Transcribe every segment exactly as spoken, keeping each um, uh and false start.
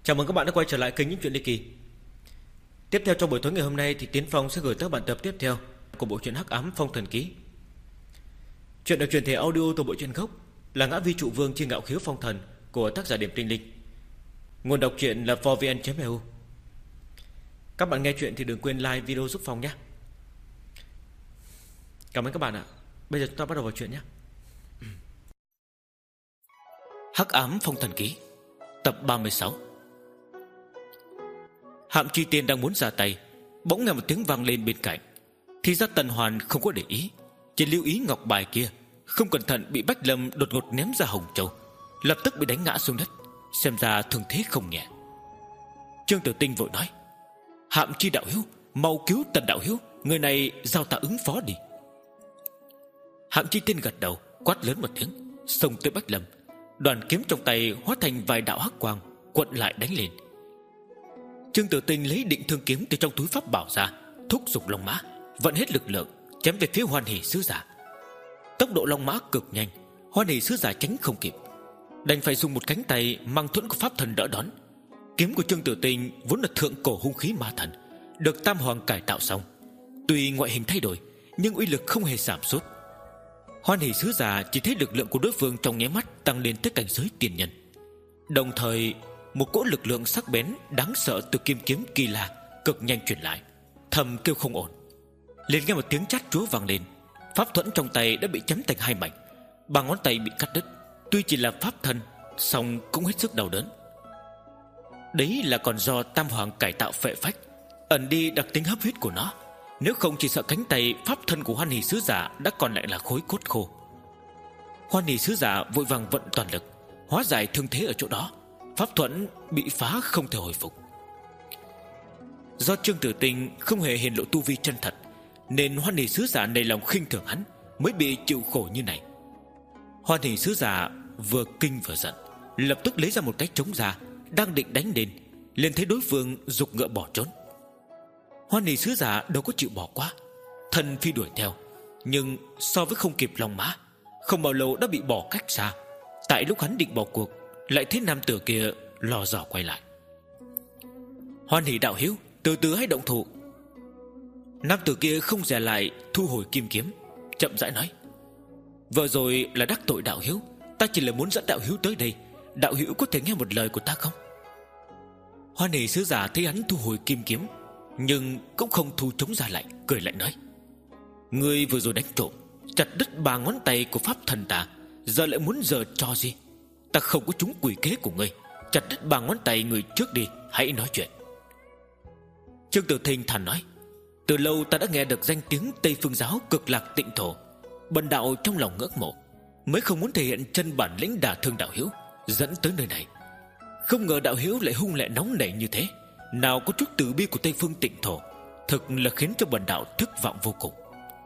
Chào mừng các bạn đã quay trở lại kênh Những Chuyện Ly Kỳ. Tiếp theo trong buổi tối ngày hôm nay thì Tiến Phong sẽ gửi tới bạn tập tiếp theo của bộ truyện Hắc Ám Phong Thần Ký. Chuyện được truyền thể audio từ bộ truyện gốc là Ngã Vi Trụ Vương Chi Ngạo Khiếu Phong Thần của tác giả Điểm Tinh Linh. Nguồn đọc truyện là vovn chấm e u. Các bạn nghe chuyện thì đừng quên like video giúp Phong nhé. Cảm ơn các bạn ạ. Bây giờ chúng ta bắt đầu vào chuyện nhé. Hắc Ám Phong Thần Ký tập ba mươi sáu. Hạm Chi Tiên đang muốn ra tay, bỗng nghe một tiếng vang lên bên cạnh. Thì ra Tần Hoàn không có để ý, chỉ lưu ý ngọc bài kia, không cẩn thận bị Bách Lâm đột ngột ném ra Hồng Châu, lập tức bị đánh ngã xuống đất, xem ra thương thế không nhẹ. Trương Tử Tinh vội nói: Hạm Chi đạo hữu, mau cứu Tần đạo hữu, người này giao ta ứng phó đi. Hạm Chi Tiên gật đầu, quát lớn một tiếng, xông tới Bách Lâm. Đoàn kiếm trong tay hóa thành vài đạo hắc quang, quận lại đánh lên. Trương Tử Tinh lấy định thương kiếm từ trong túi pháp bảo ra, thúc giục long mã, vận hết lực lượng chém về phía Hoan Hỷ sứ giả. Tốc độ long mã cực nhanh, Hoan Hỷ sứ giả tránh không kịp, đành phải dùng một cánh tay mang thuẫn của pháp thần đỡ đón. Kiếm của Trương Tử Tinh vốn là thượng cổ hung khí ma thần, được Tam Hoàng cải tạo xong, tuy ngoại hình thay đổi nhưng uy lực không hề giảm sút. Hoan Hỷ sứ giả chỉ thấy lực lượng của đối phương trong nháy mắt tăng lên tới cảnh giới tiền nhân. Đồng thời một cỗ lực lượng sắc bén đáng sợ từ kim kiếm kỳ lạ cực nhanh truyền lại, thầm kêu không ổn. Liền nghe một tiếng chát chúa vang lên, pháp thuẫn trong tay đã bị chém thành hai mảnh, ba ngón tay bị cắt đứt. Tuy chỉ là pháp thân, song cũng hết sức đau đớn. Đấy là còn do Tam Hoàng cải tạo phệ phách, ẩn đi đặc tính hấp huyết của nó. Nếu không chỉ sợ cánh tay pháp thân của Hoan Hỷ sứ giả đã còn lại là khối cốt khô. Hoan Hỷ sứ giả vội vàng vận toàn lực hóa giải thương thế ở chỗ đó. Pháp thuẫn bị phá không thể hồi phục. Do Trương Tử Tinh không hề hiện lộ tu vi chân thật, nên Hoan Hỷ sứ giả nảy lòng khinh thường hắn, mới bị chịu khổ như này. Hoan Hỷ sứ giả vừa kinh vừa giận, lập tức lấy ra một cái trống ra, đang định đánh lên, liền thấy đối phương giục ngựa bỏ trốn. Hoan Hỷ sứ giả đâu có chịu bỏ qua, thần phi đuổi theo, nhưng so với không kịp lòng mã, không bao lâu đã bị bỏ cách xa. Tại lúc hắn định bỏ cuộc, lại thấy nam tử kia lò dò quay lại. Hoan Hỷ đạo hữu, từ từ hãy động thủ. Nam tử kia không dè lại, thu hồi kim kiếm, chậm rãi nói: Vừa rồi là đắc tội đạo hữu, ta chỉ là muốn dẫn đạo hữu tới đây, đạo hữu có thể nghe một lời của ta không? Hoan Hỷ sứ giả thấy hắn thu hồi kim kiếm, nhưng cũng không thu chống ra lại, cười lại nói: Ngươi vừa rồi đánh trộm, chặt đứt ba ngón tay của pháp thần ta, giờ lại muốn giở trò gì? Ta không có trúng quỷ kế của ngươi, chặt đứt ba ngón tay người trước đi, hãy nói chuyện. Trương Tử Thinh thản nói: Từ lâu ta đã nghe được danh tiếng Tây Phương giáo cực lạc tịnh thổ, bần đạo trong lòng ngưỡng mộ, mới không muốn thể hiện chân bản lĩnh đả thương đạo hữu, dẫn tới nơi này. Không ngờ đạo hữu lại hung lệ nóng nảy như thế, nào có chút từ bi của Tây Phương tịnh thổ, thực là khiến cho bần đạo thất vọng vô cùng.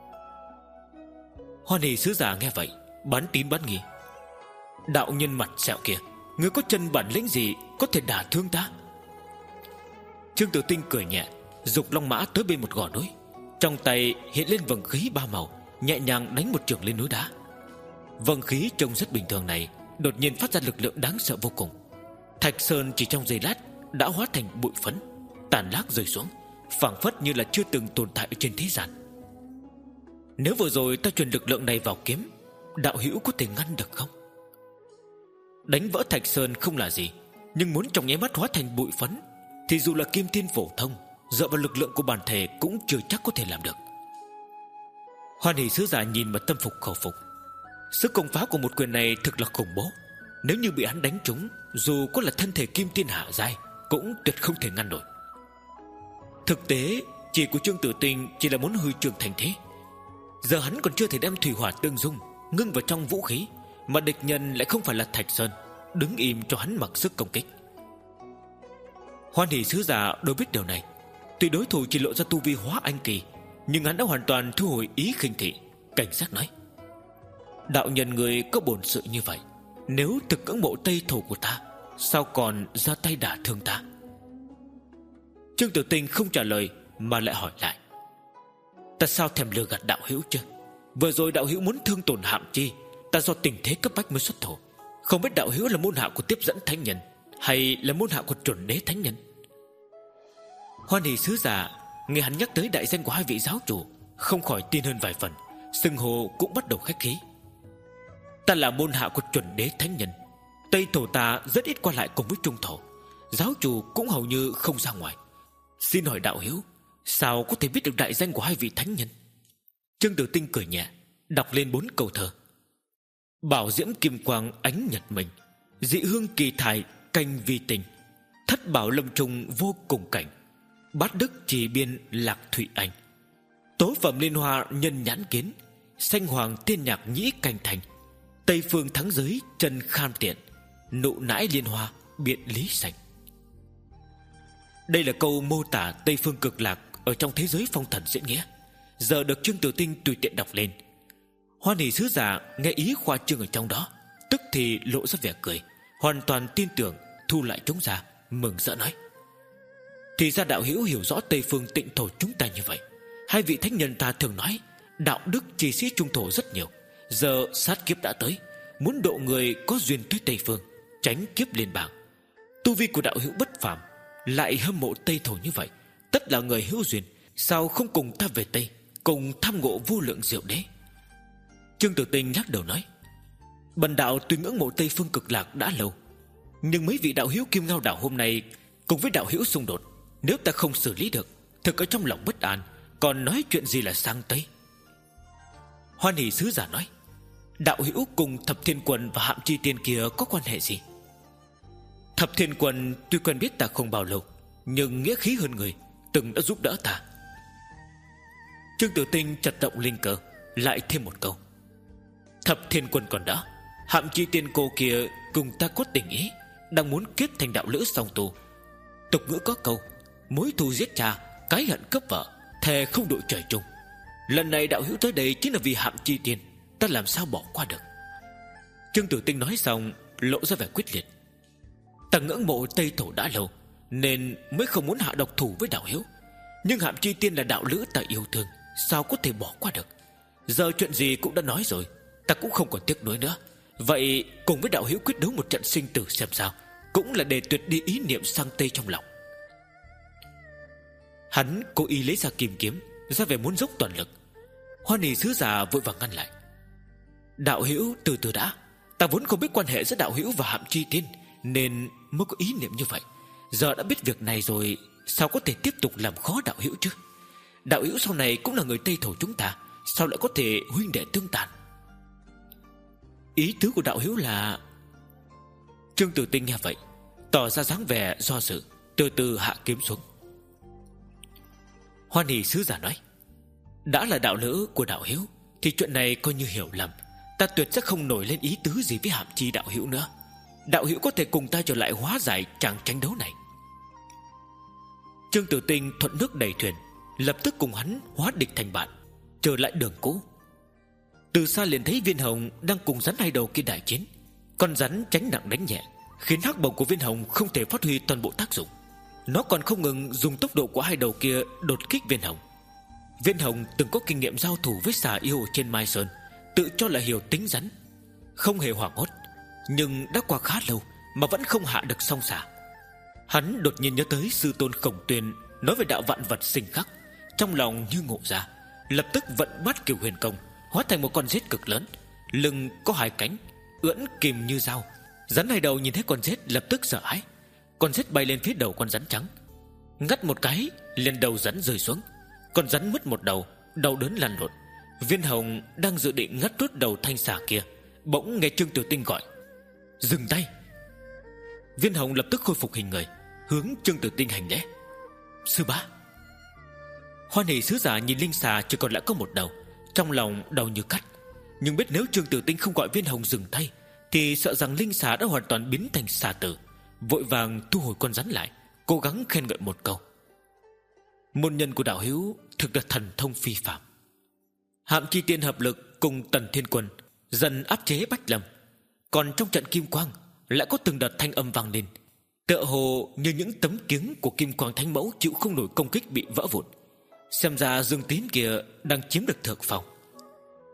Hoan Hỷ sứ giả nghe vậy, bán tín bán nghi: Đạo nhân mặt sẹo kia, ngươi có chân bản lĩnh gì có thể đả thương ta? Trương Tử Tinh cười nhẹ, giục long mã tới bên một gò núi, trong tay hiện lên vầng khí ba màu, nhẹ nhàng đánh một chưởng lên núi đá. Vầng khí trông rất bình thường này đột nhiên phát ra lực lượng đáng sợ vô cùng. Thạch sơn chỉ trong giây lát đã hóa thành bụi phấn, tàn lác rơi xuống, phảng phất như là chưa từng tồn tại ở trên thế gian. Nếu vừa rồi ta truyền lực lượng này vào kiếm, đạo hữu có thể ngăn được không? Đánh vỡ thạch sơn không là gì, nhưng muốn trong nháy mắt hóa thành bụi phấn thì dù là kim thiên phổ thông, dựa vào lực lượng của bản thể cũng chưa chắc có thể làm được. Hoan Hỷ sứ giả nhìn mà tâm phục khẩu phục. Sức công phá của một quyền này thực là khủng bố. Nếu như bị hắn đánh trúng, dù có là thân thể kim tiên hạ giai, cũng tuyệt không thể ngăn nổi. Thực tế chỉ của Trương Tử Tinh chỉ là muốn hư trường thành thế. Giờ hắn còn chưa thể đem thủy hỏa tương dung ngưng vào trong vũ khí, mà địch nhân lại không phải là Thạch Sơn, đứng im cho hắn mặc sức công kích. Hoan Hỷ sứ giả đối biết điều này, tuy đối thủ chỉ lộ ra tu vi hóa anh kỳ, nhưng hắn đã hoàn toàn thu hồi ý khinh thị, cảnh giác nói: Đạo nhân người có bổn sự như vậy, nếu thực ngưỡng mộ Tây thổ của ta, sao còn ra tay đả thương ta? Trương Tử Tinh không trả lời mà lại hỏi lại: Ta sao thèm lừa gạt đạo hữu chứ? Vừa rồi đạo hữu muốn thương tổn Hạm Chi, ta do tình thế cấp bách mới xuất thủ. Không biết đạo hữu là môn hạ của tiếp dẫn thánh nhân, hay là môn hạ của chuẩn đế thánh nhân? Hoan hỷ sứ giả nghe hắn nhắc tới đại danh của hai vị giáo chủ, không khỏi tin hơn vài phần, xưng hô cũng bắt đầu khách khí. Ta là môn hạ của chuẩn đế thánh nhân. Tây thổ ta rất ít qua lại cùng với trung thổ, giáo chủ cũng hầu như không ra ngoài. Xin hỏi đạo hữu, sao có thể biết được đại danh của hai vị thánh nhân? Trương Tử Tinh cười nhẹ, đọc lên bốn câu thơ. Bảo diễm kim quang ánh nhật mình, dị hương kỳ thải canh vi tình, thất bảo lâm trung vô cùng cảnh, bát đức trì biên lạc thụy anh, tố phẩm liên hoa nhân nhãn kiến, xanh hoàng tiên nhạc nhĩ canh thành, tây phương thắng giới chân khan tiện, nụ nãi liên hoa biện lý sạch. Đây là câu mô tả Tây phương cực lạc ở trong thế giới phong thần diễn nghĩa, giờ được Trương Tử Tinh tùy tiện đọc lên. Hoan hỷ sứ giả nghe ý khoa trương ở trong đó, tức thì lộ ra vẻ cười, hoàn toàn tin tưởng, thu lại chúng ra, mừng rỡ nói: thì ra đạo hữu hiểu rõ Tây phương tịnh thổ chúng ta như vậy. Hai vị thánh nhân ta thường nói đạo đức trì sĩ trung thổ rất nhiều, giờ sát kiếp đã tới, muốn độ người có duyên tới Tây phương, tránh kiếp liên bang. Tu vi của đạo hữu bất phàm, lại hâm mộ Tây thổ như vậy, tất là người hữu duyên, sao không cùng ta về Tây, cùng tham ngộ vô lượng diệu đế? Trương Tử Tinh nhắc đầu nói: bần đạo tuy ngưỡng mộ Tây phương cực lạc đã lâu, nhưng mấy vị đạo hữu Kim Ngao đảo hôm nay cùng với đạo hữu xung đột, nếu ta không xử lý được, thực ở trong lòng bất an, còn nói chuyện gì là sang Tây? Hoan hỷ sứ giả nói: đạo hữu cùng Thập Thiên Quân và Hạm Chi Tiên kia có quan hệ gì? Thập Thiên Quân tuy quen biết ta không bao lâu, nhưng nghĩa khí hơn người, từng đã giúp đỡ ta. Trương Tử Tinh chật động linh cơ, lại thêm một câu: Thập Thiên Quân còn đỡ, Hạm Chi Tiên cô kia cùng ta có tình ý, đang muốn kết thành đạo lữ song tu. Tục ngữ có câu: mối thù giết cha, cái hận cướp vợ, thề không đội trời chung. Lần này đạo hữu tới đây chính là vì Hạm Chi Tiên, ta làm sao bỏ qua được? Trương Tử Tinh nói xong lộ ra vẻ quyết liệt: ta ngưỡng mộ Tây thổ đã lâu, nên mới không muốn hạ độc thủ với đạo hữu, nhưng Hạm Chi Tiên là đạo lữ ta yêu thương, sao có thể bỏ qua được? Giờ chuyện gì cũng đã nói rồi, ta cũng không còn tiếc nuối nữa. Vậy cùng với đạo hữu quyết đấu một trận sinh tử xem sao, cũng là để tuyệt đi ý niệm sang Tây trong lòng. Hắn cố ý lấy ra kim kiếm, ra vẻ muốn dốc toàn lực. Hoan hỷ sứ giả vội vàng ngăn lại: đạo hữu từ từ đã, ta vốn không biết quan hệ giữa đạo hữu và Hạm Chi Tiên, nên mới có ý niệm như vậy. Giờ đã biết việc này rồi, sao có thể tiếp tục làm khó đạo hữu chứ? Đạo hữu sau này cũng là người Tây thổ chúng ta, sao lại có thể huynh đệ tương tàn? Ý tứ của đạo hữu là... Trương Tử Tinh nghe vậy, tỏ ra dáng vẻ do dự, từ từ hạ kiếm xuống. Hoan hỷ sứ giả nói: đã là đạo lữ của đạo hữu thì chuyện này coi như hiểu lầm, ta tuyệt sẽ không nổi lên ý tứ gì với Hạm Chi đạo hữu nữa. Đạo hữu có thể cùng ta trở lại hóa giải tràng tranh đấu này. Trương Tử Tinh thuận nước đẩy thuyền, lập tức cùng hắn hóa địch thành bạn, trở lại đường cũ. Từ xa liền thấy Viên Hồng đang cùng rắn hai đầu kia đại chiến. Con rắn tránh nặng đánh nhẹ, khiến hắc bổng của Viên Hồng không thể phát huy toàn bộ tác dụng. Nó còn không ngừng dùng tốc độ của hai đầu kia đột kích Viên Hồng. Viên Hồng từng có kinh nghiệm giao thủ với xà yêu trên Mai Sơn, tự cho là hiểu tính rắn, không hề hoảng hốt. Nhưng đã qua khá lâu mà vẫn không hạ được song xà. Hắn đột nhiên nhớ tới sư tôn Khổng Tuyên nói về đạo vạn vật sinh khắc, trong lòng như ngộ ra, lập tức vận bát Kiều Huyền Công, hóa thành một con rết cực lớn, lưng có hai cánh, ưỡn kìm như dao. Rắn hai đầu nhìn thấy con rết lập tức sợ hãi. Con rết bay lên phía đầu con rắn trắng, ngắt một cái liền đầu rắn rơi xuống. Con rắn mất một đầu, đau đớn lăn lộn. Viên Hồng đang dự định ngắt đốt đầu thanh xà kia, bỗng nghe Trương Tử Tinh gọi: dừng tay. Viên Hồng lập tức khôi phục hình người, hướng Trương Tử Tinh hành lễ: sư bá. Hoan hỷ sứ giả nhìn linh xà chỉ còn lại có một đầu, trong lòng đau như cắt. Nhưng biết nếu Trương Tử Tinh không gọi Viên Hồng dừng tay, thì sợ rằng linh xà đã hoàn toàn biến thành xà tử. Vội vàng thu hồi con rắn lại, cố gắng khen ngợi một câu: môn nhân của đạo hữu thực là thần thông phi phàm. Hạm Chi Tiên hợp lực cùng Tần Thiên Quân dần áp chế Bách Lâm. Còn trong trận Kim Quang lại có từng đợt thanh âm vang lên, tựa hồ như những tấm kiếng của Kim Quang Thánh Mẫu chịu không nổi công kích bị vỡ vụn. Xem ra Dương Tín kia đang chiếm được thượng phong.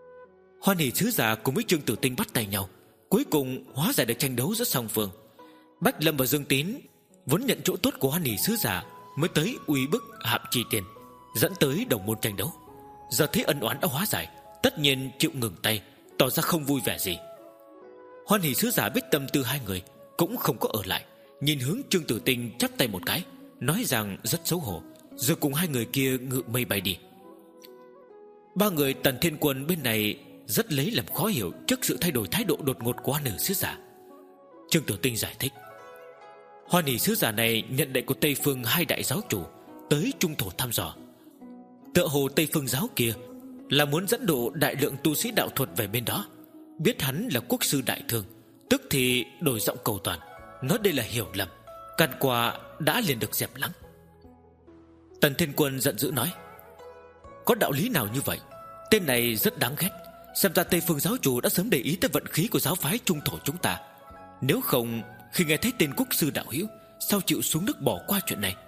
Hoan hỷ sứ giả cùng với Trương Tử Tinh bắt tay nhau, cuối cùng hóa giải được tranh đấu giữa song phương. Bách Lâm và Dương Tín vốn nhận chỗ tốt của Hoan Hỷ sứ giả mới tới uy bức Hạm Chi Tiên, dẫn tới đồng môn tranh đấu. Giờ thấy ân oán đã hóa giải, tất nhiên chịu ngừng tay, tỏ ra không vui vẻ gì. Hoan Hỷ sứ giả biết tâm tư hai người, cũng không có ở lại, nhìn hướng Trương Tử Tinh chắp tay một cái, nói rằng rất xấu hổ, rồi cùng hai người kia ngự mây bay đi. Ba người Tần Thiên Quân bên này rất lấy làm khó hiểu trước sự thay đổi thái độ đột ngột của Hoan Hỷ sứ giả. Trương Tử Tinh giải thích, Hoan Hỷ sứ giả này nhận lệnh của Tây Phương hai đại giáo chủ tới trung thổ thăm dò. Tựa hồ Tây Phương giáo kia là muốn dẫn độ đại lượng tu sĩ đạo thuật về bên đó. Biết hắn là quốc sư đại thương, tức thì đổi giọng cầu toàn, nói đây là hiểu lầm, can qua đã liền được dẹp lắng. Tần Thiên Quân giận dữ nói, có đạo lý nào như vậy? Tên này rất đáng ghét. Xem ra Tây Phương giáo chủ đã sớm để ý tới vận khí của giáo phái trung thổ chúng ta. Nếu không, khi nghe thấy tên quốc sư đạo hữu, sao chịu xuống nước bỏ qua chuyện này?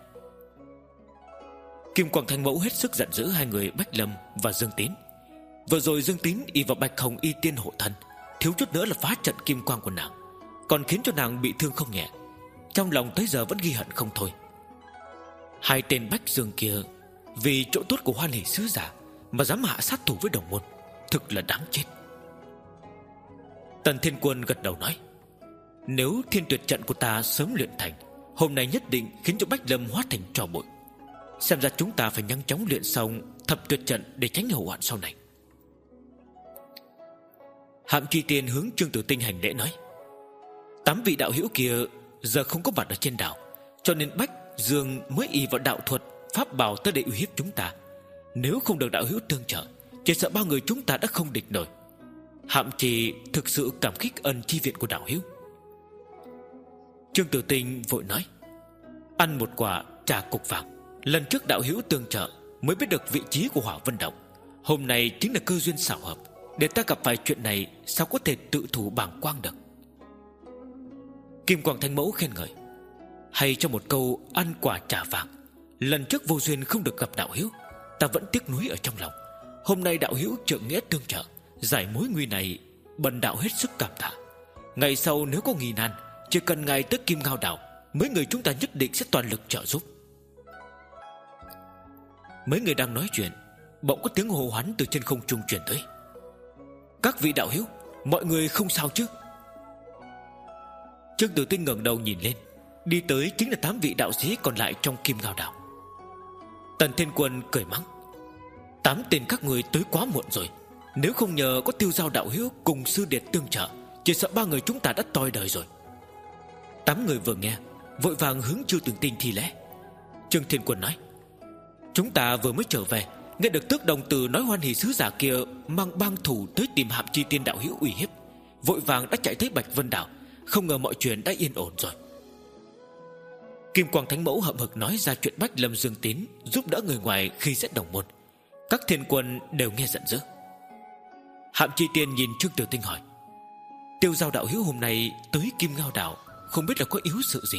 Kim Quang Thanh Mẫu hết sức giận dữ hai người Bách Lâm và Dương Tín. Vừa rồi Dương Tín y vào Bạch Hồng y tiên hộ thân, thiếu chút nữa là phá trận kim quang của nàng, còn khiến cho nàng bị thương không nhẹ. Trong lòng tới giờ vẫn ghi hận không thôi. Hai tên Bách Dương kia vì chỗ tốt của Hoan Hỷ sứ giả mà dám hạ sát thủ với đồng môn, thực là đáng chết. Tần Thiên Quân gật đầu nói, nếu thiên tuyệt trận của ta sớm luyện thành, hôm nay nhất định khiến cho Bách Lâm hóa thành tro bụi. Xem ra chúng ta phải nhanh chóng luyện xong thập tuyệt trận để tránh hậu hoạn sau này. Hạm Chi Tiên hướng Trương Tử Tinh hành lễ nói, tám vị đạo hữu kia giờ không có mặt ở trên đảo, cho nên Bách Dương mới ỷ vào đạo thuật pháp bảo tới để uy hiếp chúng ta. Nếu không được đạo hữu tương trợ, chỉ sợ ba người chúng ta đã không địch nổi. Hạm Chi thực sự cảm kích ân chi viện của đạo hữu. Trương Tử Tinh vội nói, ăn một quả trà cục vàng. Lần trước đạo hữu tương trợ mới biết được vị trí của Hỏa Vân Động, hôm nay chính là cơ duyên xảo hợp. Để ta gặp phải chuyện này, sao có thể tự thủ bàng quang được? Kim Quang Thanh Mẫu khen ngợi, hay cho một câu ăn quả trà vàng. Lần trước vô duyên không được gặp đạo hữu, ta vẫn tiếc nuối ở trong lòng. Hôm nay đạo hữu trượng nghĩa tương trợ, giải mối nguy này, bần đạo hết sức cảm tạ. Ngày sau nếu có nghi nan, chỉ cần ngài tới Kim Ngao Đảo, mấy người chúng ta nhất định sẽ toàn lực trợ giúp. Mấy người đang nói chuyện, bỗng có tiếng hô hoán từ trên không trung truyền tới, các vị đạo hữu, mọi người không sao chứ? Trương Tử Tinh ngẩng đầu nhìn lên, đi tới chính là tám vị đạo sĩ còn lại trong Kim Ngao Đảo. Tần Thiên Quân cười mắng, tám tên các người tới quá muộn rồi. Nếu không nhờ có Tiêu Giao đạo hữu cùng sư điệt tương trợ, chỉ sợ ba người chúng ta đã toi đời rồi. Tám người vừa nghe, vội vàng hướng Trương Tử Tinh thi lễ. Trương Thiên Quân nói, chúng ta vừa mới trở về, nghe được Tước Đồng Tử nói Hoan Hỷ sứ giả kia mang bang thủ tới tìm Hạm Chi Tiên đạo hữu uy hiếp, vội vàng đã chạy tới Bạch Vân Đảo. Không ngờ mọi chuyện đã yên ổn rồi. Kim Quang Thánh Mẫu hậm hực nói ra chuyện Bách Lâm Dương Tín giúp đỡ người ngoài khi xét đồng môn. Các thiên quân đều nghe giận dữ. Hạm Chi Tiên nhìn Trương Tử Tinh hỏi, Tiêu Giao đạo hữu hôm nay tới Kim Ngao Đảo, không biết là có yếu sự gì?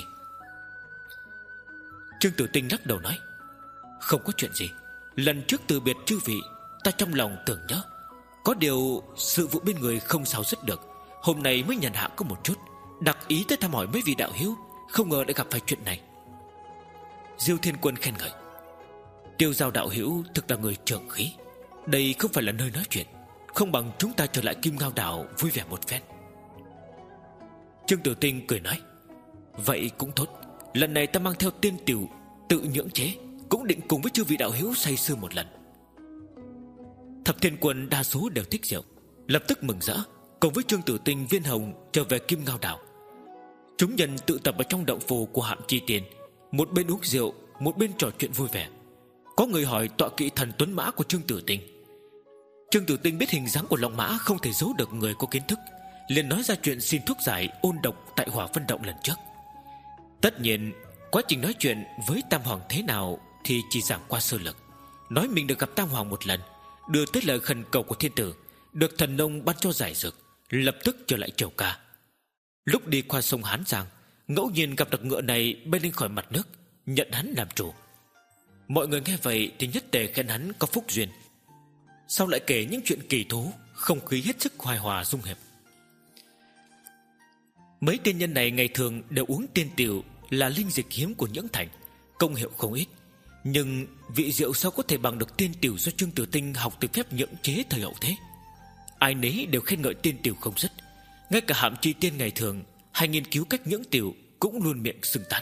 Trương Tử Tinh lắc đầu nói, không có chuyện gì. Lần trước từ biệt chư vị, ta trong lòng tưởng nhớ, có điều sự vụ bên người không sao dứt được. Hôm nay mới nhận hạ có một chút, đặc ý tới thăm hỏi mấy vị đạo hữu, không ngờ đã gặp phải chuyện này. Diêu Thiên Quân khen ngợi, Tiêu Giao đạo hữu thực là người trưởng khí. Đây không phải là nơi nói chuyện, không bằng chúng ta trở lại Kim Ngao Đảo vui vẻ một phen. Trương Tử Tinh cười nói, vậy cũng tốt. Lần này ta mang theo tiên tiểu tự nhưỡng chế, cũng định cùng với chư vị đạo hữu say sưa một lần. Thập Thiên Quân đa số đều thích rượu, lập tức mừng rỡ, cùng với Trương Tử Tinh, Viên Hồng trở về Kim Ngao Đảo. Chúng nhân tự tập ở trong động phủ của Hạm Chi Tiên, một bên uống rượu, một bên trò chuyện vui vẻ. Có người hỏi tọa kỵ thần tuấn mã của Trương Tử Tinh. Trương Tử Tinh biết hình dáng của Long Mã không thể giấu được người có kiến thức, liền nói ra chuyện xin thuốc giải ôn độc tại Hỏa Vân Động lần trước. Tất nhiên quá trình nói chuyện với Tam Hoàng thế nào thì chỉ giảng qua sơ lược, nói mình được gặp Tam Hoàng một lần, đưa tới lời khẩn cầu của thiên tử, được thần nông ban cho giải dược, lập tức trở lại Triều Ca. Lúc đi qua sông Hán Giang, ngẫu nhiên gặp được ngựa này bay lên khỏi mặt nước, nhận hắn làm chủ. Mọi người nghe vậy thì nhất tề khen hắn có phúc duyên. Sau lại kể những chuyện kỳ thú, không khí hết sức hoài hòa dung hợp. Mấy tiên nhân này ngày thường đều uống tiên tiểu, là linh dịch hiếm của Nhưỡng Thành, công hiệu không ít. Nhưng vị rượu sao có thể bằng được tiên tiểu do Trương Tử Tinh học từ phép nhưỡng chế thời hậu thế. Ai nấy đều khen ngợi tiên tiểu không dứt. Ngay cả Hạm Chi Tiên ngày thường hay nghiên cứu cách nhưỡng tiểu cũng luôn miệng xưng tán.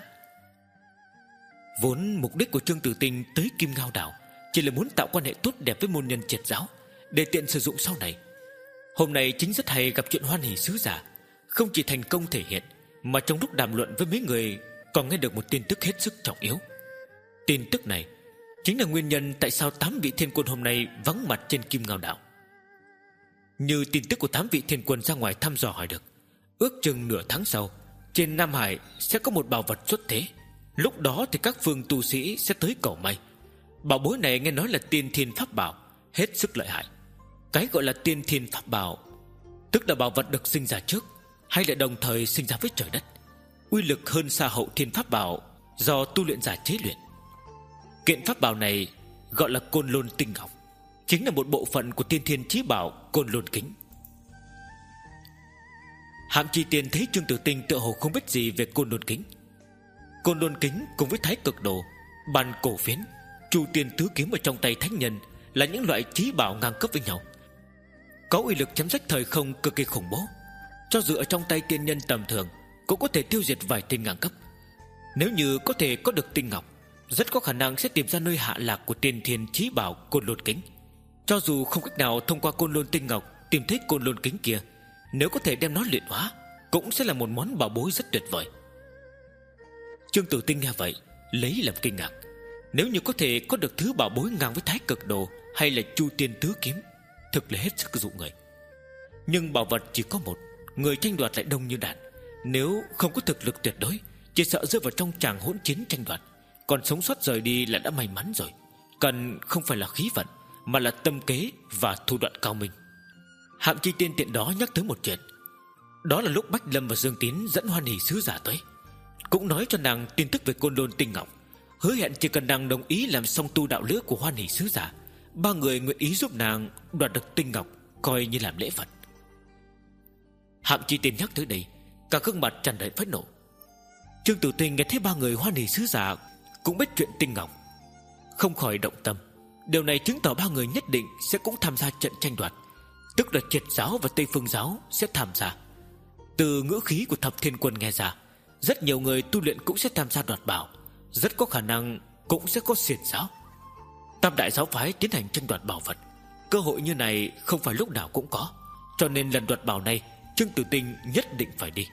Vốn mục đích của Trương Tử Tinh tới Kim Ngao Đảo chỉ là muốn tạo quan hệ tốt đẹp với môn nhân Triệt giáo, để tiện sử dụng sau này. Hôm nay chính rất hay gặp chuyện hoan hỷ sứ giả, không chỉ thành công thể hiện, mà trong lúc đàm luận với mấy người còn nghe được một tin tức hết sức trọng yếu. Tin tức này chính là nguyên nhân tại sao tám vị thiên quân hôm nay vắng mặt trên Kim Ngao Đảo. Như tin tức của tám vị thiên quân ra ngoài thăm dò hỏi được, ước chừng nửa tháng sau, trên Nam Hải sẽ có một bảo vật xuất thế. Lúc đó thì các phương tu sĩ sẽ tới cầu may. Bảo bối này nghe nói là tiên thiên pháp bảo, hết sức lợi hại. Cái gọi là tiên thiên pháp bảo tức là bảo vật được sinh ra trước, hay lại đồng thời sinh ra với trời đất, uy lực hơn xa hậu thiên pháp bảo do tu luyện giả chế luyện. Kiện pháp bảo này gọi là Côn Lôn Tinh Ngọc, chính là một bộ phận của tiên thiên chí bảo Côn Lôn Kính. Hạm Chi Tiên thấy Trương Tử Tinh tựa hồ không biết gì về Côn Lôn Kính. Côn Lôn Kính cùng với Thái Cực Đồ, Bàn Cổ Phiến, Chu Tiên Tứ Kiếm ở trong tay thánh nhân là những loại chí bảo ngang cấp với nhau, có uy lực chém rách thời không cực kỳ khủng bố. Cho dù ở trong tay tiên nhân tầm thường cũng có thể tiêu diệt vài tên ngang cấp. Nếu như có thể có được tinh ngọc, rất có khả năng sẽ tìm ra nơi hạ lạc của tiên thiên chí bảo Côn Lôn Kính. Cho dù không cách nào thông qua Côn Lôn Tinh Ngọc tìm thấy Côn Lôn Kính kia, nếu có thể đem nó luyện hóa, cũng sẽ là một món bảo bối rất tuyệt vời. Trương Tử Tinh nghe vậy lấy làm kinh ngạc. Nếu như có thể có được thứ bảo bối ngang với Thái Cực Đồ hay là Chu Tiên Tứ Kiếm, thực là hết sức dụ người. Nhưng bảo vật chỉ có một, người tranh đoạt lại đông như đàn. Nếu không có thực lực tuyệt đối, chỉ sợ rơi vào trong tràng hỗn chiến tranh đoạt, còn sống sót rời đi là đã may mắn rồi. Cần không phải là khí vận, mà là tâm kế và thủ đoạn cao minh. Hạm Chi Tiên tiện đó nhắc tới một chuyện. Đó là lúc Bách Lâm và Dương Tín dẫn hoan hỷ sứ giả tới, cũng nói cho nàng tin tức về Côn Lôn Tinh Ngọc, hứa hẹn chỉ cần nàng đồng ý làm xong tu đạo lữ của hoan hỷ sứ giả, ba người nguyện ý giúp nàng đoạt được Tinh Ngọc, coi như làm lễ vật. Hạm Chi Tiên nhắc tới đây, cả gương mặt tràn đầy phẫn nộ. Trương Tử Tinh nghe thấy ba người hoan hỷ sứ giả cũng biết chuyện Tinh Ngọc, không khỏi động tâm. Điều này chứng tỏ ba người nhất định sẽ cũng tham gia trận tranh đoạt, tức là Triệt giáo và Tây Phương giáo sẽ tham gia. Từ ngữ khí của Thập Thiên Quân nghe ra, rất nhiều người tu luyện cũng sẽ tham gia đoạt bảo, rất có khả năng cũng sẽ có xiển giáo. Tam đại giáo phái tiến hành tranh đoạt bảo vật, cơ hội như này không phải lúc nào cũng có, cho nên lần đoạt bảo này Trương Tử Tinh nhất định phải đi.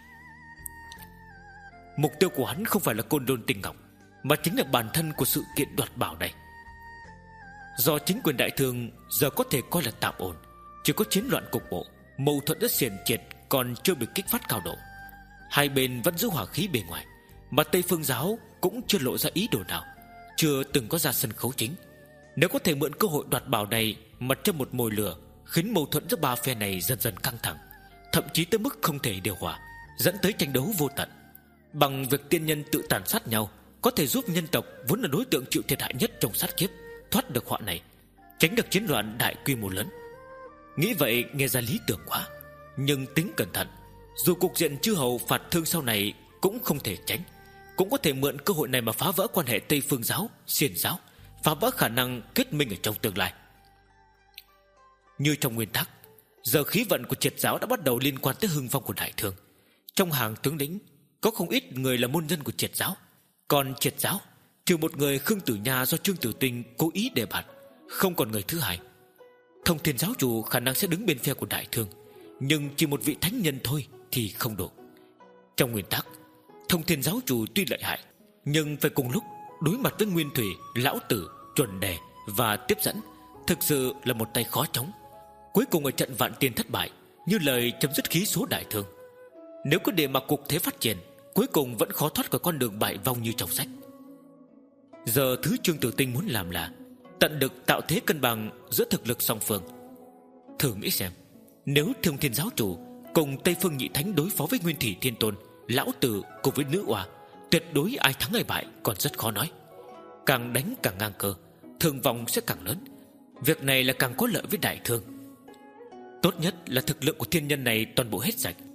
Mục tiêu của hắn không phải là Côn Lôn Tinh Ngọc, mà chính là bản thân của sự kiện đoạt bảo này. Do chính quyền đại thương giờ có thể coi là tạm ổn, chỉ có chiến loạn cục bộ, mâu thuẫn rất xiển triệt còn chưa bị kích phát cao độ. Hai bên vẫn giữ hòa khí bề ngoài, mà Tây Phương giáo cũng chưa lộ ra ý đồ nào, chưa từng có ra sân khấu chính. Nếu có thể mượn cơ hội đoạt bảo này mà châm một mồi lửa, khiến mâu thuẫn giữa ba phe này dần dần căng thẳng, thậm chí tới mức không thể điều hòa, dẫn tới tranh đấu vô tận. Bằng việc tiên nhân tự tàn sát nhau, có thể giúp nhân tộc vốn là đối tượng chịu thiệt hại nhất trong sát kiếp thoát được họa này, tránh được chiến loạn đại quy mô lớn. Nghĩ vậy nghe ra lý tưởng quá, nhưng tính cẩn thận, dù cục diện chư hầu phạt thương sau này cũng không thể tránh, cũng có thể mượn cơ hội này mà phá vỡ quan hệ Tây Phương giáo, Xiển giáo, phá vỡ khả năng kết minh ở trong tương lai. Như trong nguyên tắc, giờ khí vận của Triệt giáo đã bắt đầu liên quan tới hưng phong của đại thương. Trong hàng tướng lĩnh có không ít người là môn nhân của Triệt giáo, còn Triệt giáo trừ một người Khương Tử Nha do Trương Tử Tinh cố ý đề bạt, không còn người thứ hai. Thông Thiên giáo chủ khả năng sẽ đứng bên phe của đại thương, nhưng chỉ một vị thánh nhân thôi thì không đủ. Trong nguyên tắc, Thông Thiên giáo chủ tuy lợi hại, nhưng phải cùng lúc đối mặt với Nguyên Thủy, Lão Tử, Chuẩn Đề và Tiếp Dẫn, thực sự là một tay khó chống. Cuối cùng ở trận Vạn Tiên thất bại, như lời chấm dứt khí số đại thương. Nếu cứ để mặc cục thế phát triển, cuối cùng vẫn khó thoát khỏi con đường bại vong như trong sách. Giờ thứ Trương Tử Tinh muốn làm là tận lực tạo thế cân bằng giữa thực lực song phương. Thử nghĩ xem, nếu Thông Thiên giáo chủ cùng Tây Phương Nhị Thánh đối phó với Nguyên Thủy Thiên Tôn, Lão Tử cùng với Nữ Oa, tuyệt đối ai thắng ai bại còn rất khó nói. Càng đánh càng ngang cơ, thương vong sẽ càng lớn. Việc này là càng có lợi với đại thương. Tốt nhất là thực lực của thiên nhân này toàn bộ hết sạch,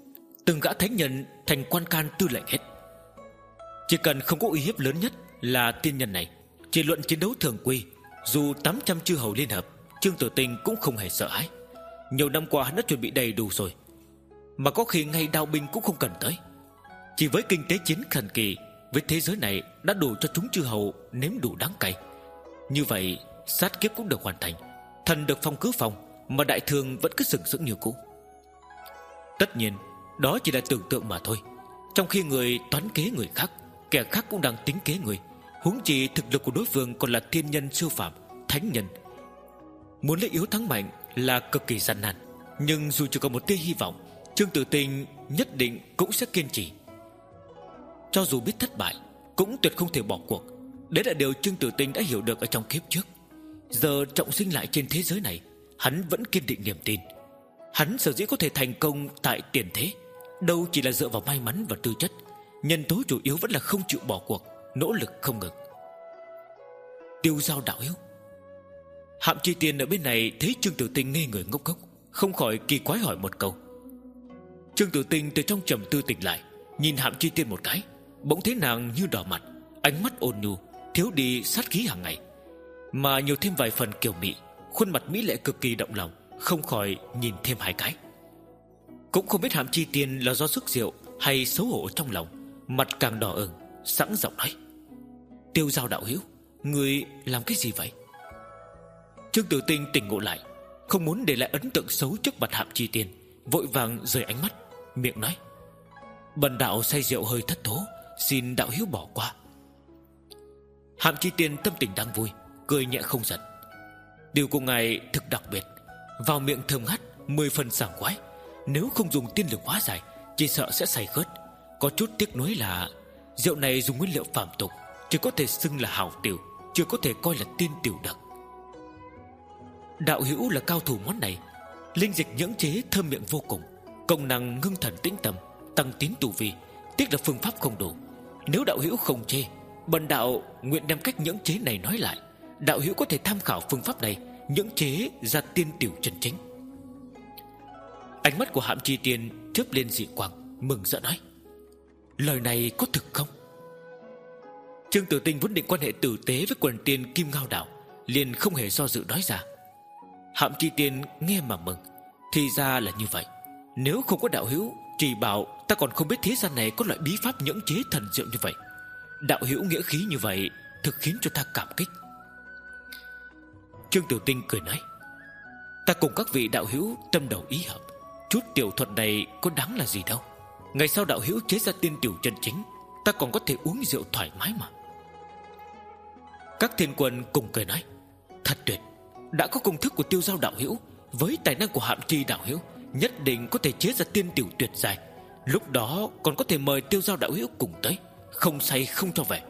từng gã thánh nhân thành quan can tư lệnh hết. Chỉ cần không có uy hiếp lớn nhất là tiên nhân này, chỉ luận chiến đấu thường quy, dù tám trăm chư hầu liên hợp, Trương Tử Tinh cũng không hề sợ hãi. Nhiều năm qua hắn đã chuẩn bị đầy đủ rồi, mà có khi ngay đao binh cũng không cần tới. Chỉ với kinh tế chiến thần kỳ, với thế giới này đã đủ cho chúng chư hầu nếm đủ đắng cay. Như vậy sát kiếp cũng được hoàn thành, thần được phong cứ phong, mà đại thương vẫn cứ sừng sững như cũ. Tất nhiên đó chỉ là tưởng tượng mà thôi. Trong khi người toán kế người khác, kẻ khác cũng đang tính kế người. Huống chi thực lực của đối phương còn là thiên nhân siêu phàm, thánh nhân. Muốn lấy yếu thắng mạnh là cực kỳ gian nan. Nhưng dù chỉ có một tia hy vọng, Trương Tử Tinh nhất định cũng sẽ kiên trì. Cho dù biết thất bại, cũng tuyệt không thể bỏ cuộc. Đấy là điều Trương Tử Tinh đã hiểu được ở trong kiếp trước. Giờ trọng sinh lại trên thế giới này, hắn vẫn kiên định niềm tin. Hắn sở dĩ có thể thành công tại tiền thế, đâu chỉ là dựa vào may mắn và tư chất. Nhân tố chủ yếu vẫn là không chịu bỏ cuộc, nỗ lực không ngừng. Tiêu Giao đạo hữu. Hạm Chi Tiên ở bên này thấy Trương Tử Tinh ngây người ngốc ngốc, không khỏi kỳ quái hỏi một câu. Trương Tử Tinh từ trong trầm tư tỉnh lại, nhìn Hạm Chi Tiên một cái, bỗng thấy nàng như đỏ mặt, ánh mắt ôn nhu, thiếu đi sát khí hàng ngày, mà nhiều thêm vài phần kiều mị, khuôn mặt mỹ lệ cực kỳ động lòng, không khỏi nhìn thêm hai cái. Cũng không biết Hạm Chi Tiên là do sức rượu hay xấu hổ trong lòng, mặt càng đỏ ửng, sẵn giọng nói: Tiêu Giao đạo hữu, người làm cái gì vậy? Trương Tử Tinh tỉnh ngộ lại, không muốn để lại ấn tượng xấu trước mặt Hạm Chi Tiên, vội vàng rời ánh mắt, miệng nói: Bần đạo say rượu hơi thất thố, xin đạo hữu bỏ qua. Hạm Chi Tiên tâm tình đang vui, cười nhẹ không giận. Điều của ngài thực đặc biệt, vào miệng thơm ngát, mười phần sảng khoái. Nếu không dùng tiên lực hóa giải, chỉ sợ sẽ say khớt. Có chút tiếc nuối là rượu này dùng nguyên liệu phàm tục, chỉ có thể xưng là hảo tiểu, chưa có thể coi là tiên tiểu được. Đạo hữu là cao thủ món này, linh dịch nhưỡng chế thơm miệng vô cùng, công năng ngưng thần tĩnh tâm, tăng tiến tu vi. Tiếc là phương pháp không đủ. Nếu đạo hữu không chê, bần đạo nguyện đem cách nhưỡng chế này nói lại. Đạo hữu có thể tham khảo phương pháp này, nhưỡng chế ra tiên tiểu chân chính. Ánh mắt của Hạm Chi Tiên chớp lên dị quang, mừng rỡ nói: Lời này có thực không? Trương Tử Tinh vốn định quan hệ tử tế với quần tiên Kim Ngao Đảo, liền không hề do dự nói ra. Hạm Chi Tiên nghe mà mừng, thì ra là như vậy. Nếu không có đạo hữu chỉ bảo, ta còn không biết thế gian này có loại bí pháp nhưỡng chế thần diệu như vậy. Đạo hữu nghĩa khí như vậy thực khiến cho ta cảm kích. Trương Tử Tinh cười nói: Ta cùng các vị đạo hữu tâm đầu ý hợp, chút tiểu thuật này có đáng là gì đâu. Ngày sau đạo hữu chế ra tiên tiểu chân chính, ta còn có thể uống rượu thoải mái mà. Các thiên quân cùng cười nói: Thật tuyệt, đã có công thức của Tiêu Giao đạo hữu, với tài năng của Hạm Chi đạo hữu, nhất định có thể chế ra tiên tiểu tuyệt dài. Lúc đó còn có thể mời Tiêu Giao đạo hữu cùng tới, không say không cho về.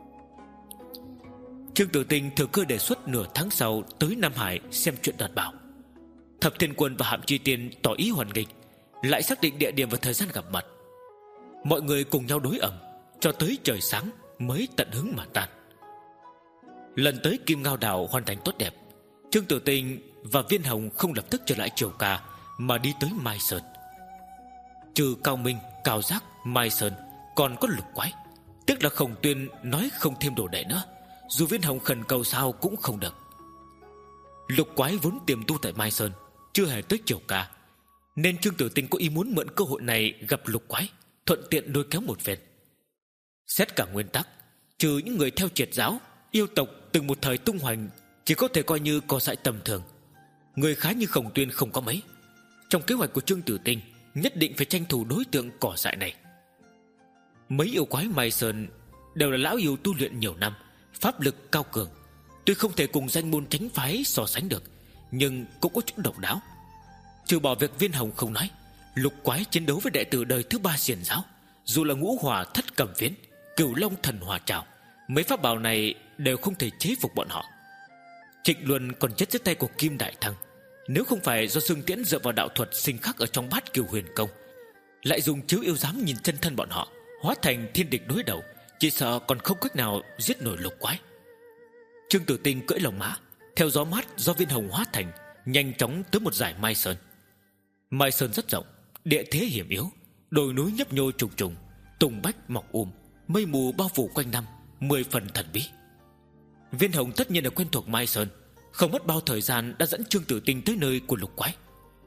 Trương Tử Tinh thừa cơ đề xuất nửa tháng sau tới Nam Hải xem chuyện đoạt bảo. Thập Thiên Quân và Hạm Chi Tiên tỏ ý hoàn nghênh, lại xác định địa điểm và thời gian gặp mặt. Mọi người cùng nhau đối ẩm, cho tới trời sáng mới tận hứng mà tan. Lần tới Kim Ngao Đảo hoàn thành tốt đẹp, Trương Tử Tinh và Viên Hồng không lập tức trở lại Triều Ca, mà đi tới Mai Sơn. Trừ Cao Minh, Cao Giác, Mai Sơn, còn có Lục Quái. Tiếc là Khổng Tuyên nói không thêm đồ đệ nữa, dù Viên Hồng khẩn cầu sao cũng không được. Lục Quái vốn tiềm tu tại Mai Sơn, chưa hề tới Triều Ca, nên Trương Tử Tinh có ý muốn mượn cơ hội này gặp Lục Quái, thuận tiện lôi kéo một phen. Xét cả nguyên tắc, trừ những người theo triệt giáo, yêu tộc từng một thời tung hoành chỉ có thể coi như cỏ dại tầm thường, người khá như Khổng Tuyên không có mấy. Trong kế hoạch của Trương Tử Tinh, nhất định phải tranh thủ đối tượng cỏ dại này. Mấy yêu quái Mai Sơn đều là lão yêu tu luyện nhiều năm, pháp lực cao cường, tuy không thể cùng danh môn chánh phái so sánh được, nhưng cũng có chút độc đáo. Trừ bỏ việc Viên Hồng không nói, Lục Quái chiến đấu với đệ tử đời thứ ba xiển giáo, dù là ngũ hỏa thất cầm phiến, cửu long thần hỏa trảo, mấy pháp bảo này đều không thể chế phục bọn họ. Trịnh Luân còn chết dưới tay của Kim Đại Thăng, nếu không phải do Dương Tiễn dựa vào đạo thuật sinh khắc ở trong Bát Kiều Huyền Công, lại dùng chiếu yêu dám nhìn chân thân bọn họ, hóa thành thiên địch đối đầu, chỉ sợ còn không cách nào giết nổi Lục Quái. Trương Tử Tinh cưỡi lồng mã, theo gió mát do Viên Hồng hóa thành, nhanh chóng tới một dải Mai Sơn. Mai Sơn rất rộng, địa thế hiểm yếu, đồi núi nhấp nhô trùng trùng, tùng bách mọc um, mây mù bao phủ quanh năm, mười phần thần bí. Viên Hồng tất nhiên là quen thuộc Mai Sơn, không mất bao thời gian đã dẫn Trương Tử Tinh tới nơi của lục quái.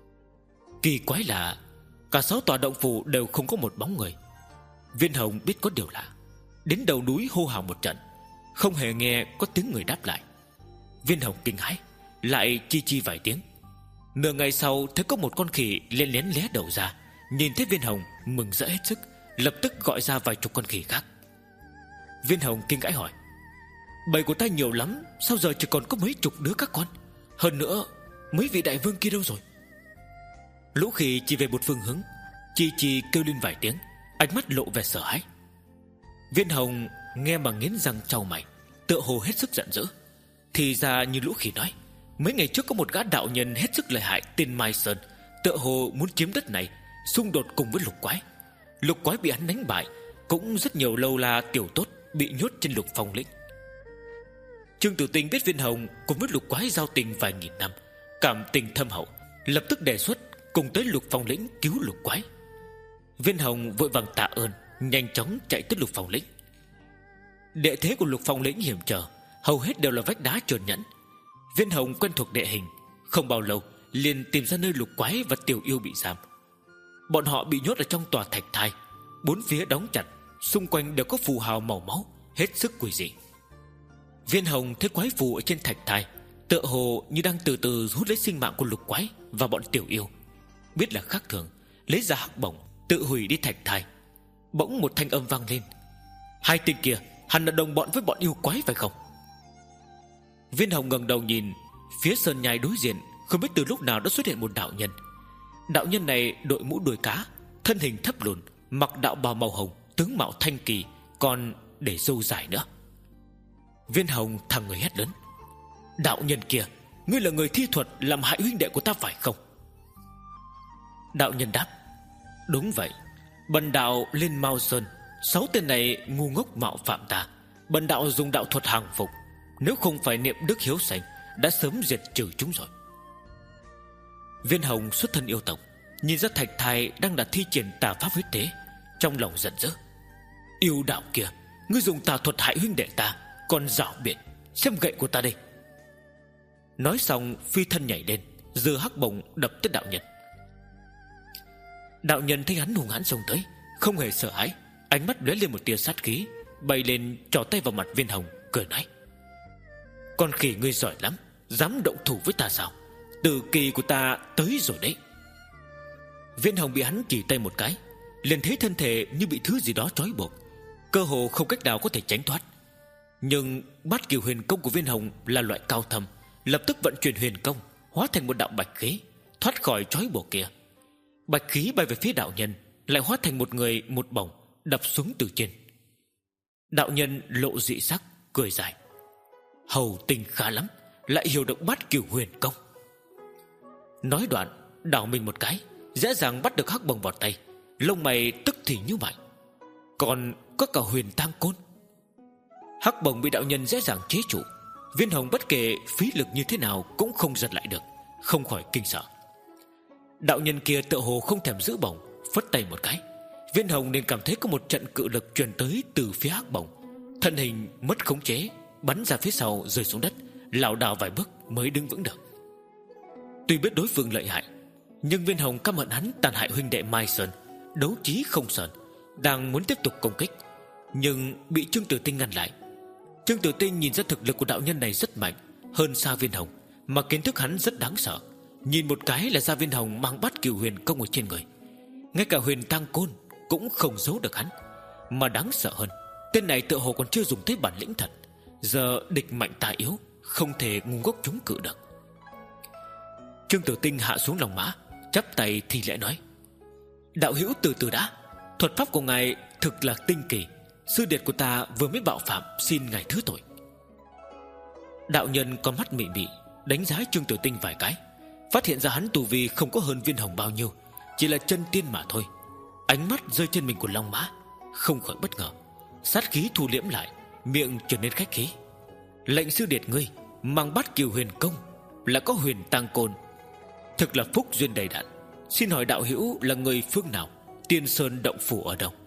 Kỳ quái là cả sáu tòa động phủ đều không có một bóng người. Viên Hồng biết có điều lạ, đến đầu núi hô hào một trận, không hề nghe có tiếng người đáp lại. Viên Hồng kinh hãi, lại chi chi vài tiếng. Nửa ngày sau thấy có một con khỉ lén lén lé đầu ra, nhìn thấy Viên Hồng mừng rỡ hết sức, lập tức gọi ra vài chục con khỉ khác. Viên Hồng kinh hãi hỏi: bầy của ta nhiều lắm, sao giờ chỉ còn có mấy chục đứa các con? Hơn nữa mấy vị đại vương kia đâu rồi? Lũ khỉ chỉ về một phương hướng, chi chi kêu lên vài tiếng, ánh mắt lộ vẻ sợ hãi. Viên Hồng nghe mà nghiến răng trao mày, tựa hồ hết sức giận dữ. Thì ra như lũ khỉ nói, mấy ngày trước có một gã đạo nhân hết sức lợi hại tên Mai Sơn, tựa hồ muốn chiếm đất này, xung đột cùng với lục quái. Lục quái bị hắn đánh bại, cũng rất nhiều lâu la tiểu tốt bị nhốt trên Lục Phong lĩnh. Trương Tử Tinh biết Viên Hồng cùng với lục quái giao tình vài nghìn năm, cảm tình thâm hậu, lập tức đề xuất cùng tới Lục Phong lĩnh cứu lục quái. Viên Hồng vội vàng tạ ơn, nhanh chóng chạy tới Lục Phong lĩnh. Địa thế của Lục Phong lĩnh hiểm trở, hầu hết đều là vách đá trơn nhẵn. Viên Hồng quen thuộc địa hình, không bao lâu liền tìm ra nơi lục quái và tiểu yêu bị giam. Bọn họ bị nhốt ở trong tòa thạch thai, bốn phía đóng chặt, xung quanh đều có phù hào màu máu, hết sức quỷ dị. Viên Hồng thấy quái phù ở trên thạch thai, tựa hồ như đang từ từ hút lấy sinh mạng của lục quái và bọn tiểu yêu. Biết là khác thường, lấy ra hắc bổng tự hủy đi thạch thai. Bỗng một thanh âm vang lên: hai tên kia hẳn là đồng bọn với bọn yêu quái phải không? Viên Hồng ngẩng đầu nhìn phía sơn nhai đối diện, không biết từ lúc nào đã xuất hiện một đạo nhân. Đạo nhân này đội mũ đuôi cá, thân hình thấp lùn, mặc đạo bào màu hồng, tướng mạo thanh kỳ, còn để râu dài nữa. Viên Hồng thằng người hét lớn: đạo nhân kia, ngươi là người thi thuật làm hại huynh đệ của ta phải không? Đạo nhân đáp: đúng vậy, bần đạo lên Mao Sơn, sáu tên này ngu ngốc mạo phạm ta, bần đạo dùng đạo thuật hàng phục, nếu không phải niệm đức hiếu sành đã sớm diệt trừ chúng rồi. Viên Hồng xuất thân yêu tộc, nhìn ra thạch thai đang đặt thi triển tà pháp huyết tế, trong lòng giận dữ: yêu đạo kia, ngươi dùng tà thuật hại huynh đệ ta, còn giảo biện, xem gậy của ta đây. Nói xong phi thân nhảy lên, giơ hắc bổng đập tới đạo nhân. Đạo nhân thấy hắn hùng hãn xông tới, không hề sợ hãi, ánh mắt lóe lên một tia sát khí, bay lên trỏ tay vào mặt Viên Hồng, cười nói: con khỉ ngươi giỏi lắm, dám động thủ với ta sao? Tử kỳ của ta tới rồi đấy. Viên Hồng bị hắn chỉ tay một cái, liền thấy thân thể như bị thứ gì đó trói buộc, cơ hồ không cách nào có thể tránh thoát. Nhưng bát kiều huyền công của Viên Hồng là loại cao thâm, lập tức vận chuyển huyền công, hóa thành một đạo bạch khí, thoát khỏi trói buộc kia. Bạch khí bay về phía đạo nhân, lại hóa thành một người một bổng, đập xuống từ trên. Đạo nhân lộ dị sắc, cười dài: hầu tình khá lắm, lại hiểu được bát kiều huyền công. Nói đoạn đảo mình một cái, dễ dàng bắt được hắc bổng vào tay, lông mày tức thì như vậy. Còn có cả huyền tang côn. Hắc bổng bị đạo nhân dễ dàng chế trụ, Viên Hồng bất kể phí lực như thế nào cũng không giật lại được, không khỏi kinh sợ. Đạo nhân kia tựa hồ không thèm giữ bổng, phất tay một cái, Viên Hồng nên cảm thấy có một trận cự lực truyền tới từ phía hắc bổng, thân hình mất khống chế, bắn ra phía sau rơi xuống đất, lảo đảo vài bước mới đứng vững được. Tuy biết đối phương lợi hại, nhưng Viên Hồng căm hận hắn tàn hại huynh đệ Mai Sơn, đấu trí không sờn, đang muốn tiếp tục công kích, nhưng bị Trương Tử Tinh ngăn lại. Trương Tử Tinh nhìn ra thực lực của đạo nhân này rất mạnh, hơn xa Viên Hồng, mà kiến thức hắn rất đáng sợ. Nhìn một cái là ra Viên Hồng mang bát cửu huyền công ở trên người, ngay cả huyền tang côn cũng không giấu được hắn. Mà đáng sợ hơn, tên này tựa hồ còn chưa dùng tới bản lĩnh thật. Giờ địch mạnh ta yếu, không thể ngu ngốc chống cự được. Trương Tử Tinh hạ xuống lòng mã, chắp tay thi lễ nói: đạo hữu từ từ đã, thuật pháp của ngài thực là tinh kỳ, sư điệt của ta vừa mới bạo phạm, xin ngài thứ tội. Đạo nhân con mắt mị mị đánh giá Trương Tử Tinh vài cái, phát hiện ra hắn tu vi không có hơn Viên Hồng bao nhiêu, chỉ là chân tiên mà thôi. Ánh mắt rơi trên mình của Long Mã, không khỏi bất ngờ, sát khí thu liễm lại, miệng trở nên khách khí: lệnh sư điệt ngươi mang bát kiều huyền công, là có huyền tang côn, thực là phúc duyên đầy đặn. Xin hỏi đạo hữu là người phương nào, Tiên Sơn động phủ ở đâu?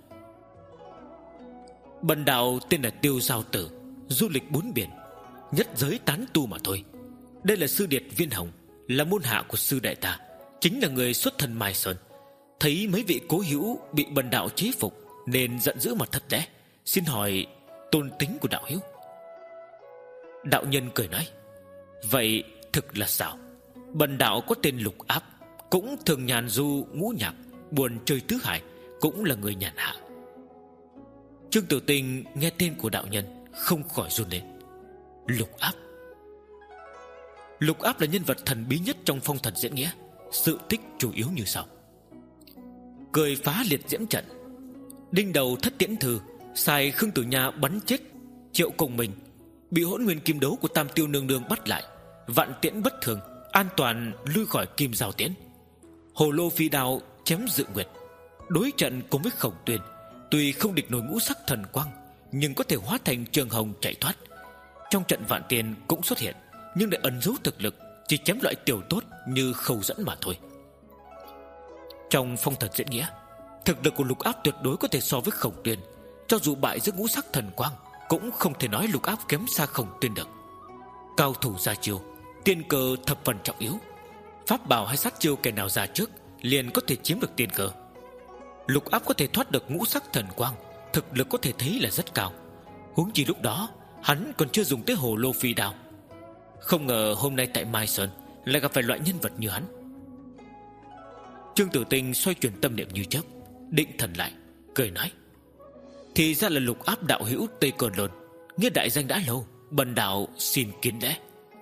Bần đạo tên là Tiêu Giao Tử, du lịch bốn biển, nhất giới tán tu mà thôi. Đây là sư điệt Viên Hồng, là môn hạ của sư đại ta, chính là người xuất thân Mai Sơn. Thấy mấy vị cố hữu bị bần đạo chế phục nên giận dữ mà thất lễ, xin hỏi tôn tính của đạo hữu. Đạo nhân cười nói: Vậy thực là sao? Bần đạo có tên Lục Áp, cũng thường nhàn du ngũ nhạc, buồn chơi tứ hải, cũng là người nhàn hạ. Trương Tử Tinh nghe tên của đạo nhân không khỏi run lên. Lục Áp. Lục Áp là nhân vật thần bí nhất trong phong thần diễn nghĩa. Sự tích chủ yếu như sau: cười phá liệt diễm trận, đinh đầu thất tiễn thư, sai Khương Tử Nha bắn chết Triệu Cùng Mình, bị hỗn nguyên kim đấu của Tam Tiêu nương nương bắt lại, vạn tiễn bất thường, an toàn lui khỏi kim giao tiễn. Hồ lô phi đao chém Dự Nguyệt, đối trận cùng với Khổng Tuyên, tuy không địch nổi ngũ sắc thần quang, nhưng có thể hóa thành trường hồng chạy thoát. Trong trận vạn tiền cũng xuất hiện, nhưng để ẩn giấu thực lực, chỉ chém loại tiểu tốt như Khâu Dẫn mà thôi. Trong phong thần diễn nghĩa, thực lực của Lục Áp tuyệt đối có thể so với Khổng Tuyên. Cho dù bại giữa ngũ sắc thần quang, cũng không thể nói Lục Áp kém xa Khổng Tuyên được. Cao thủ ra chiêu, tiên cơ thập phần trọng yếu. Pháp bảo hay sát chiêu kẻ nào ra trước liền có thể chiếm được tiên cơ. Lục Áp có thể thoát được ngũ sắc thần quang, thực lực có thể thấy là rất cao. Huống chi lúc đó hắn còn chưa dùng tới hồ lô phi đao. Không ngờ hôm nay tại Mai Sơn lại gặp phải loại nhân vật như hắn. Trương Tử Tinh xoay chuyển tâm niệm như chớp, định thần lại, cười nói: Thì ra là Lục Áp đạo hữu Tây Côn Lôn, nghe đại danh đã lâu, bần đạo xin kiến lễ.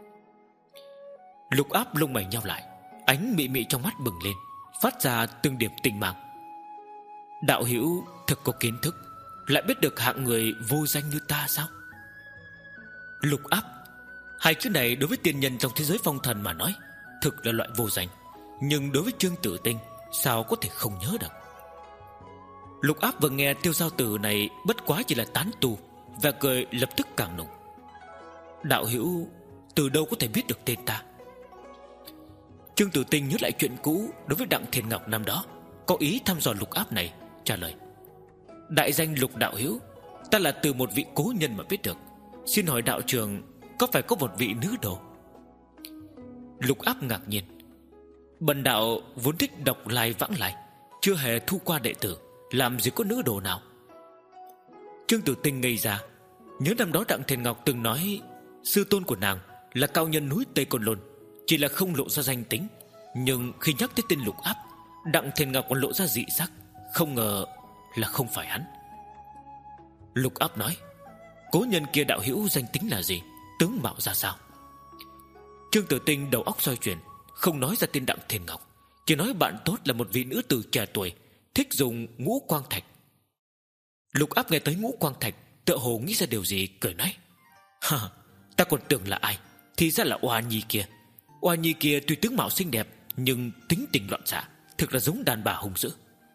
Lục Áp lông mày nhao lại, ánh mị mị trong mắt bừng lên, phát ra từng điểm tinh mang. Đạo hữu thực có kiến thức, lại biết được hạng người vô danh như ta sao? Lục Áp, hai chữ này đối với tiên nhân trong thế giới phong thần mà nói thực là loại vô danh, nhưng đối với Trương Tử Tinh sao có thể không nhớ được. Lục Áp vừa nghe Tiêu Giao Tử này bất quá chỉ là tán tu, và cười lập tức càng nồng. Đạo hữu từ đâu có thể biết được tên ta? Trương Tử Tinh nhớ lại chuyện cũ đối với Đặng Thiên Ngọc năm đó, có ý thăm dò Lục Áp này, trả lời: Đại danh Lục đạo hữu, ta là từ một vị cố nhân mà biết được. Xin hỏi đạo trường có phải có một vị nữ đồ? Lục Áp ngạc nhiên: Bần đạo vốn thích độc lai vãng lai, chưa hề thu qua đệ tử, làm gì có nữ đồ nào. Trương Tử Tinh ngây ra, nhớ năm đó Đặng Thiên Ngọc từng nói sư tôn của nàng là cao nhân núi Tây Côn Lôn, chỉ là không lộ ra danh tính. Nhưng khi nhắc tới tên Lục Áp, Đặng Thiên Ngọc còn lộ ra dị sắc, không ngờ là không phải hắn. Lục Áp nói: Cố nhân kia đạo hữu danh tính là gì, tướng mạo ra sao? Trương Tử Tinh đầu óc xoay chuyển, không nói ra tên Đặng Thiên Ngọc, chỉ nói bạn tốt là một vị nữ tử trẻ tuổi, thích dùng ngũ quang thạch. Lục Áp nghe tới ngũ quang thạch, tựa hồ nghĩ ra điều gì, cười nói: Ha, ta còn tưởng là ai, thì ra là Oa Nhi kia. Oa Nhi kia tuy tướng mạo xinh đẹp, nhưng tính tình loạn xạ, thực là giống đàn bà hung dữ.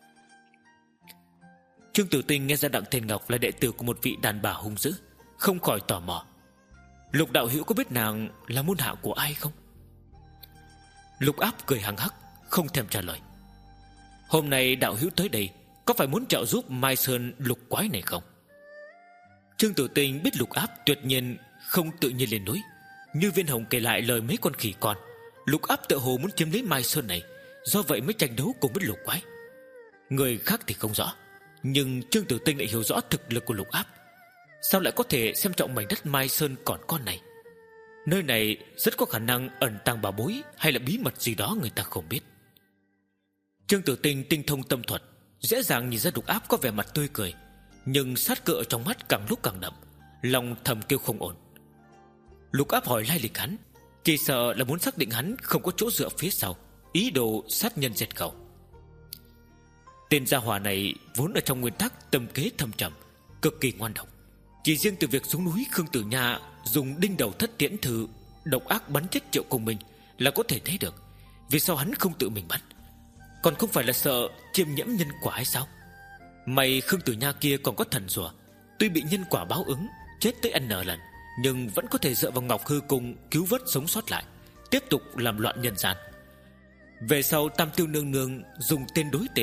Trương Tử Tinh nghe ra Đặng Thiên Ngọc là đệ tử của một vị đàn bà hung dữ, không khỏi tò mò: Lục đạo hữu có biết nàng là môn hạ của ai không? Lục Áp cười hằng hắc, không thèm trả lời. Hôm nay đạo hữu tới đây, có phải muốn trợ giúp Mai Sơn lục quái này không? Trương Tử Tinh biết Lục Áp tuyệt nhiên không tự nhiên lên núi. Như Viên Hồng kể lại lời mấy con khỉ con, Lục Áp tự hồ muốn chiếm lấy Mai Sơn này, do vậy mới tranh đấu cùng với lục quái. Người khác thì không rõ, nhưng Trương Tử Tinh lại hiểu rõ thực lực của Lục Áp. Sao lại có thể xem trọng mảnh đất Mai Sơn còn con này? Nơi này rất có khả năng ẩn tàng bảo bối hay là bí mật gì đó người ta không biết. Trương Tử Tinh tinh thông tâm thuật, dễ dàng nhìn ra Lục Áp có vẻ mặt tươi cười, nhưng sát cơ ở trong mắt càng lúc càng đậm, lòng thầm kêu không ổn. Lục Áp hỏi lai lịch hắn, chỉ sợ là muốn xác định hắn không có chỗ dựa phía sau, ý đồ sát nhân diệt khẩu. Tên gia hỏa này vốn ở trong nguyên tắc tâm kế thâm trầm, cực kỳ ngoan độc. Chỉ riêng từ việc xuống núi Khương Tử Nha dùng đinh đầu thất tiễn thư độc ác bắn chết Triệu Công Minh là có thể thấy được vì sao hắn không tự mình bắt. Còn không phải là sợ chiêm nhiễm nhân quả hay sao? May Khương Tử Nha kia còn có thần rùa, tuy bị nhân quả báo ứng, chết tới n lần, nhưng vẫn có thể dựa vào Ngọc Hư Cung cứu vớt sống sót lại, tiếp tục làm loạn nhân gian. Về sau Tam Tiêu nương nương dùng tên đối tên,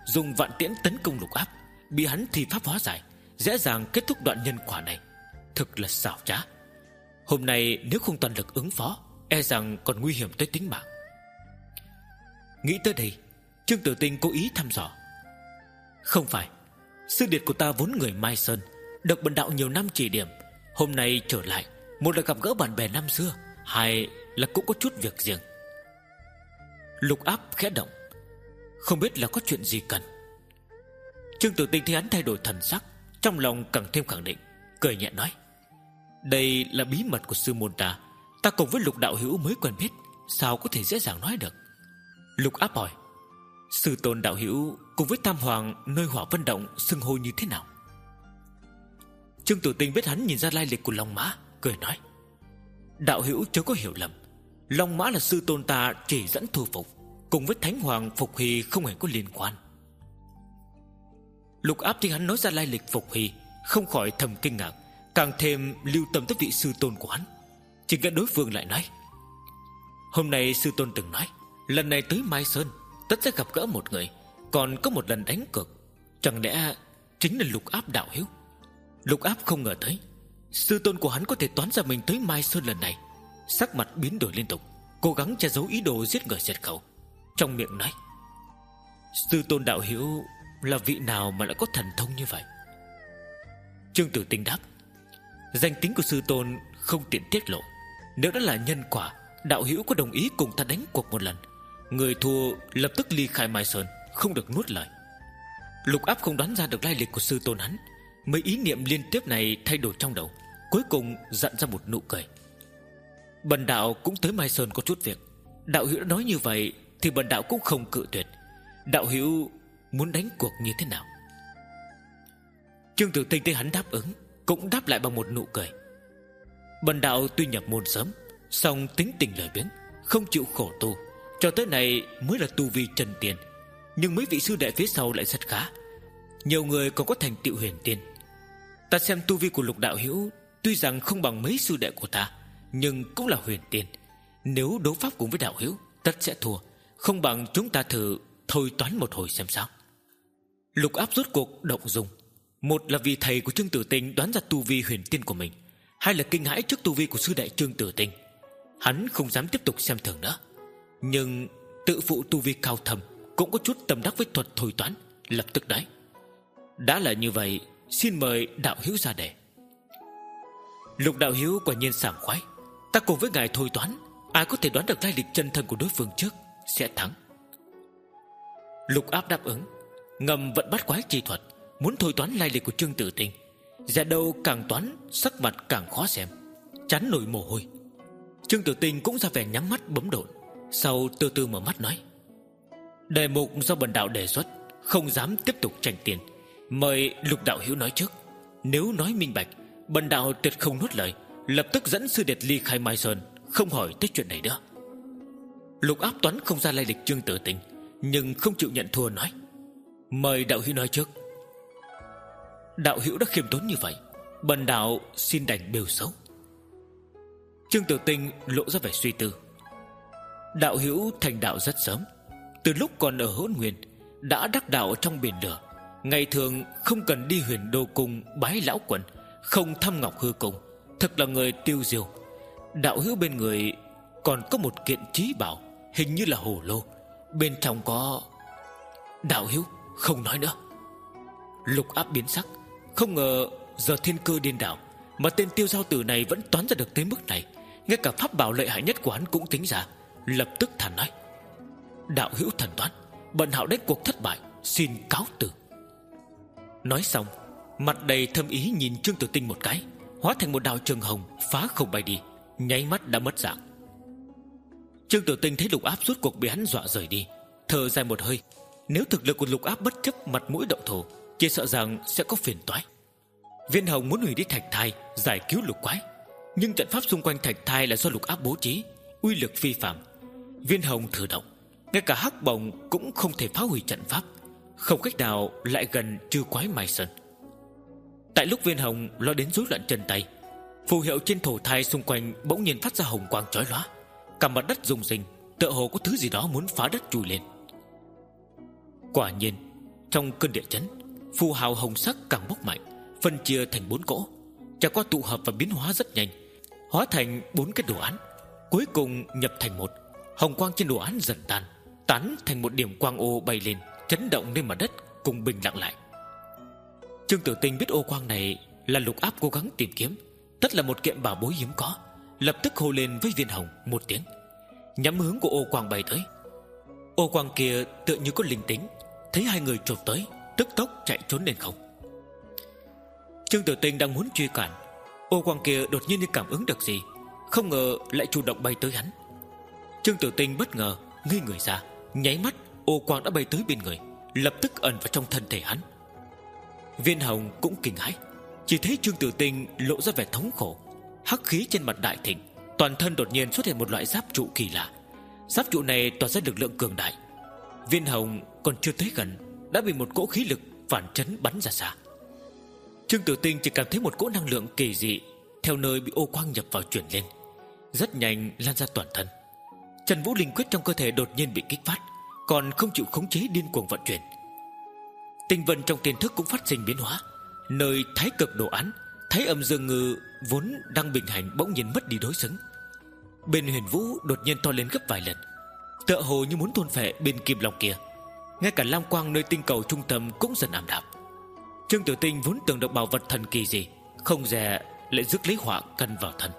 dùng vạn tiễn tấn công Lục Áp, bị hắn thi pháp hóa giải, dễ dàng kết thúc đoạn nhân quả này. Thực là xảo trá. Hôm nay nếu không toàn lực ứng phó, e rằng còn nguy hiểm tới tính mạng. Nghĩ tới đây, Trương Tử Tinh cố ý thăm dò. Không phải, sư điệt của ta vốn người Mai Sơn, được bần đạo nhiều năm chỉ điểm, hôm nay trở lại, một là gặp gỡ bạn bè năm xưa, hai là cũng có chút việc riêng. Lục Áp khẽ động, không biết là có chuyện gì cần. Trương Tử Tinh thấy hắn thay đổi thần sắc, trong lòng càng thêm khẳng định, cười nhẹ nói: đây là bí mật của sư môn ta, ta cùng với Lục đạo hữu mới quen biết, sao có thể dễ dàng nói được. Lục Áp hỏi: sư tôn đạo hữu cùng với Tam Hoàng nơi Hỏa Vân Động xưng hô như thế nào? Trương Tử Tinh biết hắn nhìn ra lai lịch của Long Mã, cười nói: đạo hữu chớ có hiểu lầm, Long Mã là sư tôn ta chỉ dẫn thu phục, cùng với Thánh Hoàng Phục Hy không hề có liên quan. Lục Áp thấy hắn nói ra lai lịch Phục Hy, không khỏi thầm kinh ngạc, càng thêm lưu tâm tới vị sư tôn của hắn. Chỉ nghe đối phương lại nói: hôm nay sư tôn từng nói, lần này tới Mai Sơn tất sẽ gặp gỡ một người, còn có một lần đánh cược, chẳng lẽ chính là Lục Áp đạo hữu? Lục Áp không ngờ tới sư tôn của hắn có thể toán ra mình tới Mai Sơn lần này, sắc mặt biến đổi liên tục, cố gắng che giấu ý đồ giết người diệt khẩu, trong miệng nói: sư tôn đạo hữu là vị nào mà lại có thần thông như vậy? Trương Tử Tinh đáp: danh tính của sư tôn không tiện tiết lộ, nếu đã là nhân quả, đạo hữu có đồng ý cùng ta đánh cuộc một lần, người thua lập tức ly khai Mai Sơn, không được nuốt lời. Lục Áp không đoán ra được lai lịch của sư tôn hắn, mấy ý niệm liên tiếp này thay đổi trong đầu, cuối cùng dặn ra một nụ cười: bần đạo cũng tới Mai Sơn có chút việc, đạo hữu đã nói như vậy thì bần đạo cũng không cự tuyệt. Đạo hữu muốn đánh cuộc như thế nào? Trương Tử Tinh thấy hắn đáp ứng, cũng đáp lại bằng một nụ cười: bần đạo tuy nhập môn sớm, song tính tình lười biếng, không chịu khổ tu, cho tới này mới là tu vi chân tiên, nhưng mấy vị sư đệ phía sau lại rất khá, nhiều người còn có thành tựu huyền tiên. Ta xem tu vi của Lục đạo hữu tuy rằng không bằng mấy sư đệ của ta, nhưng cũng là huyền tiên, nếu đấu pháp cùng với đạo hữu tất sẽ thua, không bằng chúng ta thử thôi toán một hồi xem sao. Lục Áp rốt cuộc động dung, một là vì thầy của Trương Tử Tinh đoán ra tu vi huyền tiên của mình, hai là kinh hãi trước tu vi của sư đệ Trương Tử Tinh. Hắn không dám tiếp tục xem thường nữa, nhưng tự phụ tu vi cao thầm, cũng có chút tâm đắc với thuật thôi toán, lập tức nói: đã là như vậy, xin mời đạo hữu ra đề. Lục đạo hữu quả nhiên sảng khoái, ta cùng với ngài thôi toán, ai có thể đoán được lai lịch chân thân của đối phương trước sẽ thắng. Lục Áp đáp ứng, ngầm vận bắt quái chi thuật, muốn thôi toán lai lịch của Trương Tử Tinh. Dạ đâu càng toán, sắc mặt càng khó xem, chán nổi mồ hôi. Trương Tử Tinh cũng ra vẻ nhắm mắt bấm độn, sau từ từ mở mắt nói: đề mục do bần đạo đề xuất, không dám tiếp tục tranh tiền, mời Lục đạo hữu nói trước. Nếu nói minh bạch, bần đạo tuyệt không nuốt lời, lập tức dẫn sư điệt ly khai Mai Sơn, không hỏi tới chuyện này nữa. Lục Áp toán không ra lai lịch Trương Tử Tinh, nhưng không chịu nhận thua, nói: mời đạo hữu nói trước. Đạo hữu đã khiêm tốn như vậy, bần đạo xin đành bêu xấu. Trương Tử Tinh lộ ra vẻ suy tư: đạo hữu thành đạo rất sớm, từ lúc còn ở Hỗn Nguyên đã đắc đạo trong biển lửa, ngày thường không cần đi Huyền Đô cung bái lão quần, không thăm Ngọc Hư cung, thật là người tiêu diêu. Đạo hữu bên người còn có một kiện trí bảo, hình như là hồ lô, bên trong có... Đạo hữu không nói nữa. Lục Áp biến sắc, không ngờ giờ thiên cơ điên đảo, mà tên tiêu giao tử này vẫn toán ra được tới mức này, ngay cả pháp bảo lợi hại nhất của hắn cũng tính ra. Lập tức thản nói: đạo hữu thần toán, bần hạo đánh cuộc thất bại, xin cáo từ. Nói xong, mặt đầy thâm ý nhìn Trương Tử Tinh một cái, hóa thành một đạo trường hồng phá không bay đi, nháy mắt đã mất dạng. Trương Tử Tinh thấy Lục Áp rốt cuộc bị hắn dọa rời đi, thở dài một hơi. Nếu thực lực của Lục Áp bất chấp mặt mũi động thổ, chỉ sợ rằng sẽ có phiền toái. Viên Hồng muốn hủy đi thạch thai, giải cứu lục quái, nhưng trận pháp xung quanh thạch thai là do Lục Áp bố trí, uy lực phi phàm. Viên Hồng thử động, ngay cả hắc bồng cũng không thể phá hủy trận pháp, không cách nào lại gần trư quái Mai Sơn. Tại lúc Viên Hồng lo đến rối loạn chân tay, phù hiệu trên thổ thai xung quanh bỗng nhiên phát ra hồng quang chói lóa, cả mặt đất rung rinh, tựa hồ có thứ gì đó muốn phá đất chui lên. Quả nhiên, Trong cơn địa chấn, phù hào hồng sắc càng bốc mạnh, phân chia thành bốn cỗ, trải qua tụ hợp và biến hóa rất nhanh, hóa thành bốn cái đồ án, cuối cùng nhập thành một. Hồng quang trên đồ án dần tan, tán thành một điểm quang ô bay lên, chấn động lên mặt đất, cùng bình lặng lại. Trương Tử Tinh biết ô quang này là Lục Áp cố gắng tìm kiếm, tất là một kiện bảo bối hiếm có, lập tức hô lên với Viên Hồng một tiếng, nhắm hướng của ô quang bay tới. Ô quang kia tựa như có linh tính, thấy hai người chộp tới, tức tốc chạy trốn lên không. Trương Tử Tinh đang muốn truy cản, ô quang kia đột nhiên như cảm ứng được gì, không ngờ lại chủ động bay tới hắn. Trương Tử Tinh bất ngờ ngây người ra, nháy mắt ô quang đã bay tới bên người, lập tức ẩn vào trong thân thể hắn. Viên Hồng cũng kinh hãi, chỉ thấy Trương Tử Tinh lộ ra vẻ thống khổ, hắc khí trên mặt đại thịnh, toàn thân đột nhiên xuất hiện một loại giáp trụ kỳ lạ. Giáp trụ này tỏa ra lực lượng cường đại. Viên Hồng còn chưa tới gần đã bị một cỗ khí lực phản chấn bắn ra xa. Trương Tử Tinh chỉ cảm thấy một cỗ năng lượng kỳ dị theo nơi bị ô quang nhập vào chuyển lên, rất nhanh lan ra toàn thân. Trần Vũ linh quyết trong cơ thể đột nhiên bị kích phát, còn không chịu khống chế, điên cuồng vận chuyển. Tinh vân trong tiềm thức cũng phát sinh biến hóa, nơi thái cực đồ án, thái âm dương ngư vốn đang bình hành bỗng nhiên mất đi đối xứng. Bên Huyền Vũ đột nhiên to lên gấp vài lần, tựa hồ như muốn thôn phệ bên kim long kia. Ngay cả lam quang nơi tinh cầu trung tâm cũng dần ảm đạm. Trương Tử Tinh vốn tưởng được bảo vật thần kỳ gì, không dè lại rước lấy họa căn vào thân.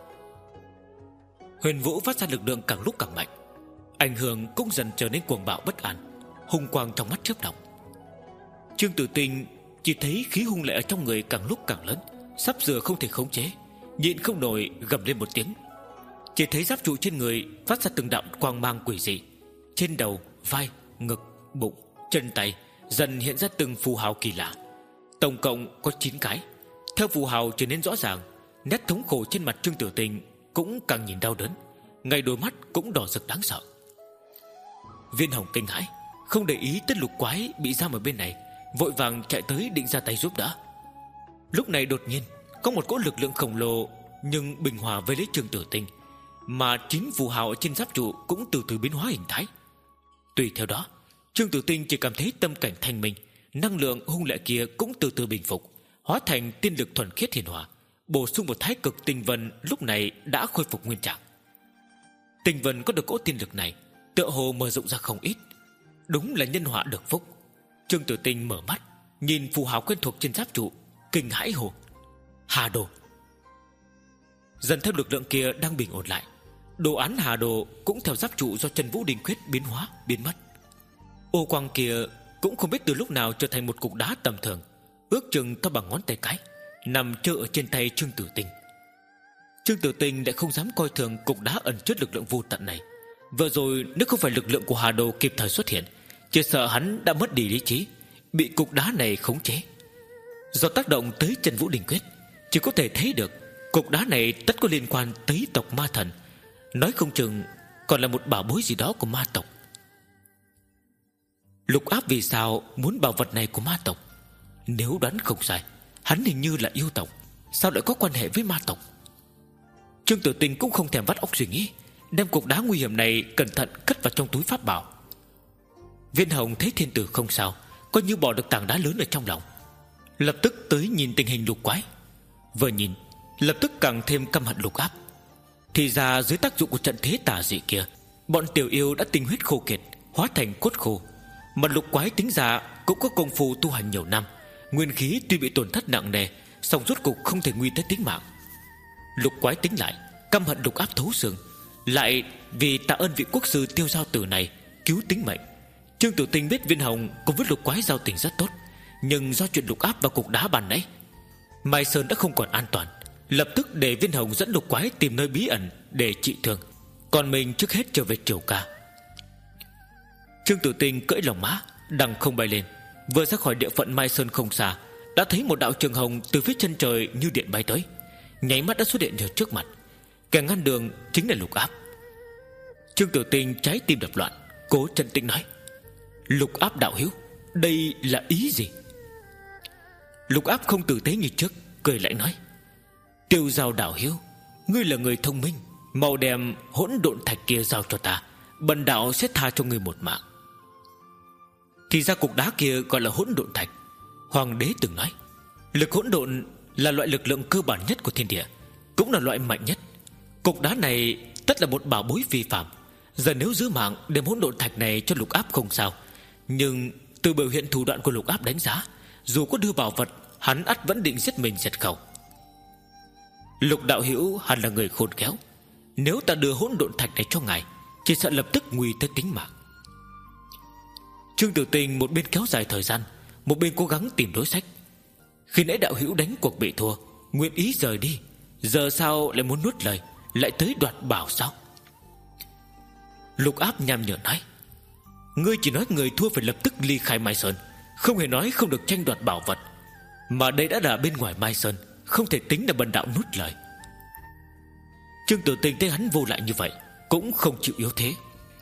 Huyền Vũ phát ra lực lượng càng lúc càng mạnh, ảnh hưởng cũng dần trở nên cuồng bạo bất an, hung quang trong mắt chớp động. Trương Tử Tinh chỉ thấy khí hung lệ ở trong người càng lúc càng lớn, sắp sửa không thể khống chế, nhịn không nổi gầm lên một tiếng. Chỉ thấy giáp trụ trên người phát ra từng đạo quang mang quỷ dị, trên đầu, vai, ngực, bụng, chân tay dần hiện ra từng phù hào kỳ lạ, tổng cộng có chín cái. Theo phù hào trở nên rõ ràng, nét thống khổ trên mặt Trương Tử Tinh cũng càng nhìn đau đớn, ngay đôi mắt cũng đỏ rực đáng sợ. Viên Hồng kinh hãi, không để ý tới lục quái bị giam ở bên này, vội vàng chạy tới định ra tay giúp đỡ. Lúc này đột nhiên có một cỗ lực lượng khổng lồ nhưng bình hòa với lấy Trương Tử Tinh, mà chính phù hào ở trên giáp trụ cũng từ từ biến hóa hình thái. Tùy theo đó, Trương Tử Tinh chỉ cảm thấy tâm cảnh thanh minh, năng lượng hung lệ kia cũng từ từ bình phục, hóa thành tiên lực thuần khiết hiền hòa, bổ sung một thái cực tinh vân lúc này đã khôi phục nguyên trạng. Tinh vân có được cỗ tiên lực này, tựa hồ mở rộng ra không ít, đúng là nhân họa được phúc. Trương Tử Tinh mở mắt, nhìn phù hào quen thuộc trên giáp trụ, kinh hãi hồ: Hà Đồ. Dần theo lực lượng kia đang bình ổn lại, đồ án Hà Đồ cũng theo giáp trụ do Trần Vũ Đình Quyết biến hóa biến mất. Ô quang kia cũng không biết từ lúc nào trở thành một cục đá tầm thường, ước chừng to bằng ngón tay cái, nằm trơ ở trên tay Trương Tử Tinh. Trương Tử Tinh lại không dám coi thường cục đá ẩn chứa lực lượng vô tận này. Vừa rồi nếu không phải lực lượng của Hà Đồ kịp thời xuất hiện, chỉ sợ hắn đã mất đi lý trí, bị cục đá này khống chế. Do tác động tới Trần Vũ Đình Quyết, chỉ có thể thấy được cục đá này tất có liên quan tới tộc ma thần, nói không chừng còn là một bảo bối gì đó của ma tộc. Lục Áp vì sao muốn bảo vật này của ma tộc? Nếu đoán không sai, hắn hình như là yêu tộc, sao lại có quan hệ với ma tộc? Trương Tử Tinh cũng không thèm vắt óc suy nghĩ, đem cục đá nguy hiểm này cẩn thận cất vào trong túi pháp bảo. Viên Hồng thấy thiên tử không sao, coi như bỏ được tảng đá lớn ở trong lòng, lập tức tới nhìn tình hình lục quái. Vừa nhìn, lập tức càng thêm căm hận Lục Áp. Thì ra dưới tác dụng của trận thế tà dị kia, bọn tiểu yêu đã tinh huyết khô kiệt, hóa thành cốt khô. Mà lục quái tính ra cũng có công phu tu hành nhiều năm, nguyên khí tuy bị tổn thất nặng nề, song rốt cục không thể nguy tới tính mạng. Lục quái tính lại, căm hận Lục Áp thấu xương, lại vì tạ ơn vị quốc sư Tiêu Giao Tử này cứu tính mệnh. Trương Tử Tinh biết Viên Hồng cùng với lục quái giao tình rất tốt, nhưng do chuyện Lục Áp và cục đá bàn nãy, Mai Sơn đã không còn an toàn, lập tức để Viên Hồng dẫn lục quái tìm nơi bí ẩn để trị thương, còn mình trước hết trở về Triều Ca. Trương Tử Tinh cưỡi lòng mã đằng không bay lên, vừa ra khỏi địa phận Mai Sơn không xa, đã thấy một đạo trường hồng từ phía chân trời như điện bay tới, nháy mắt đã xuất hiện ở trước mặt. Kẻ ngăn đường chính là Lục Áp. Trương Tử Tinh trái tim đập loạn, cố trấn tĩnh nói: Lục Áp đạo hữu, đây là ý gì? Lục Áp không tử tế như trước, cười lại nói: Tiêu Giao đạo hữu, ngươi là người thông minh, mau đem hỗn độn thạch kia giao cho ta, bần đạo sẽ tha cho ngươi một mạng. Thì ra cục đá kia gọi là hỗn độn thạch. Hoàng đế từng nói lực hỗn độn là loại lực lượng cơ bản nhất của thiên địa, cũng là loại mạnh nhất. Cục đá này tất là một bảo bối phi phàm. Giờ nếu giữ mạng đem hỗn độn thạch này cho Lục Áp không sao, nhưng từ biểu hiện thủ đoạn của Lục Áp đánh giá, dù có đưa bảo vật, hắn ắt vẫn định giết mình diệt khẩu. Lục đạo hữu hẳn là người khôn khéo, nếu ta đưa hỗn độn thạch này cho ngài, chỉ sợ lập tức nguy tới tính mạng. Trương Tử Tình một bên kéo dài thời gian, một bên cố gắng tìm đối sách. Khi nãy đạo hữu đánh cuộc bị thua, nguyện ý rời đi, giờ sao lại muốn nuốt lời, lại tới đoạt bảo sao? Lục Áp nham nhở nói, ngươi chỉ nói người thua phải lập tức ly khai Mai Sơn, không hề nói không được tranh đoạt bảo vật. Mà đây đã là bên ngoài Mai Sơn, không thể tính là bần đạo nuốt lời. Trương Tử Tình thấy hắn vô lại như vậy, cũng không chịu yếu thế.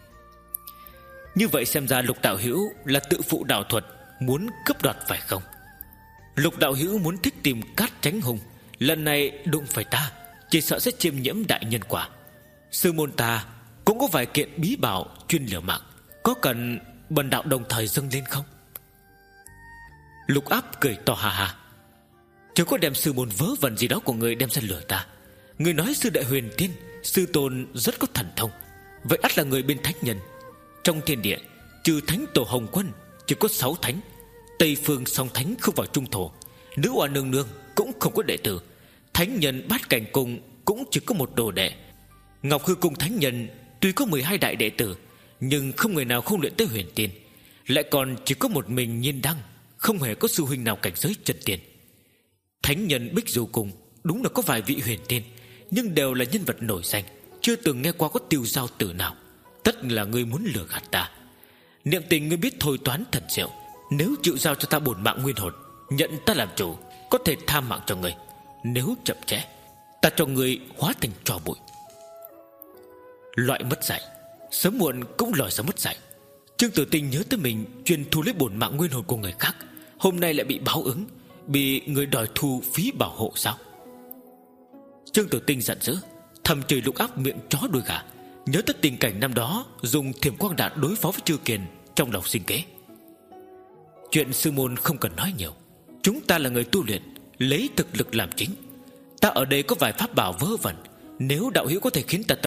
Như vậy xem ra Lục đạo hữu là tự phụ đạo thuật, muốn cướp đoạt phải không? Lục đạo hữu muốn thích tìm cát tránh hung, lần này đụng phải ta, chỉ sợ sẽ chiêm nhiễm đại nhân quả. Sư môn ta cũng có vài kiện bí bảo chuyên liều mạng, có cần bần đạo đồng thời dâng lên không? Lục Áp cười to hà hà, chứ có đem sư môn vớ vẩn gì đó của người đem ra lừa ta. Người nói sư đại huyền tiên, sư tôn rất có thần thông, vậy ắt là người bên thánh nhân. Trong thiên địa trừ thánh tổ Hồng Quân chỉ có sáu thánh, Tây phương song thánh không vào trung thổ, nữ oa nương nương cũng không có đệ tử, thánh nhân bát cảnh cung cũng chỉ có một đồ đệ. Ngọc Hư Cung thánh nhân tuy có mười hai đại đệ tử, nhưng không người nào không luyện tới huyền tiên, lại còn chỉ có một mình Nhiên Đăng, không hề có sư huynh nào cảnh giới chân tiên. Thánh nhân Bích Du Cung đúng là có vài vị huyền tiên, nhưng đều là nhân vật nổi danh, chưa từng nghe qua có tiêu giao tử nào. Tất là ngươi muốn lừa gạt ta. Niệm tình ngươi biết thôi toán thật diệu, nếu chịu giao cho ta bổn mạng nguyên hồn, nhận ta làm chủ, có thể tha mạng cho ngươi. Nếu chậm trễ, ta cho ngươi hóa thành tro bụi. Loại mất dạy, sớm muộn cũng lòi ra mất dạy. Trương Tử Tình nhớ tới mình chuyên thu lấy bổn mạng nguyên hồn của người khác, hôm nay lại bị báo ứng, bị người đòi thu phí bảo hộ sao? Trương Tử Tình giận dữ, thầm chửi Lục Áp miệng chó đuôi gà, nhớ tới tình cảnh năm đó dùng thiểm quang đạn đối phó với Trư Kiền, trong lòng sinh kế. Chuyện sư môn không cần nói nhiều, chúng ta là người tu luyện, lấy thực lực làm chính. Ta ở đây có vài pháp bảo vớ vẩn, nếu đạo hữu có thể khiến ta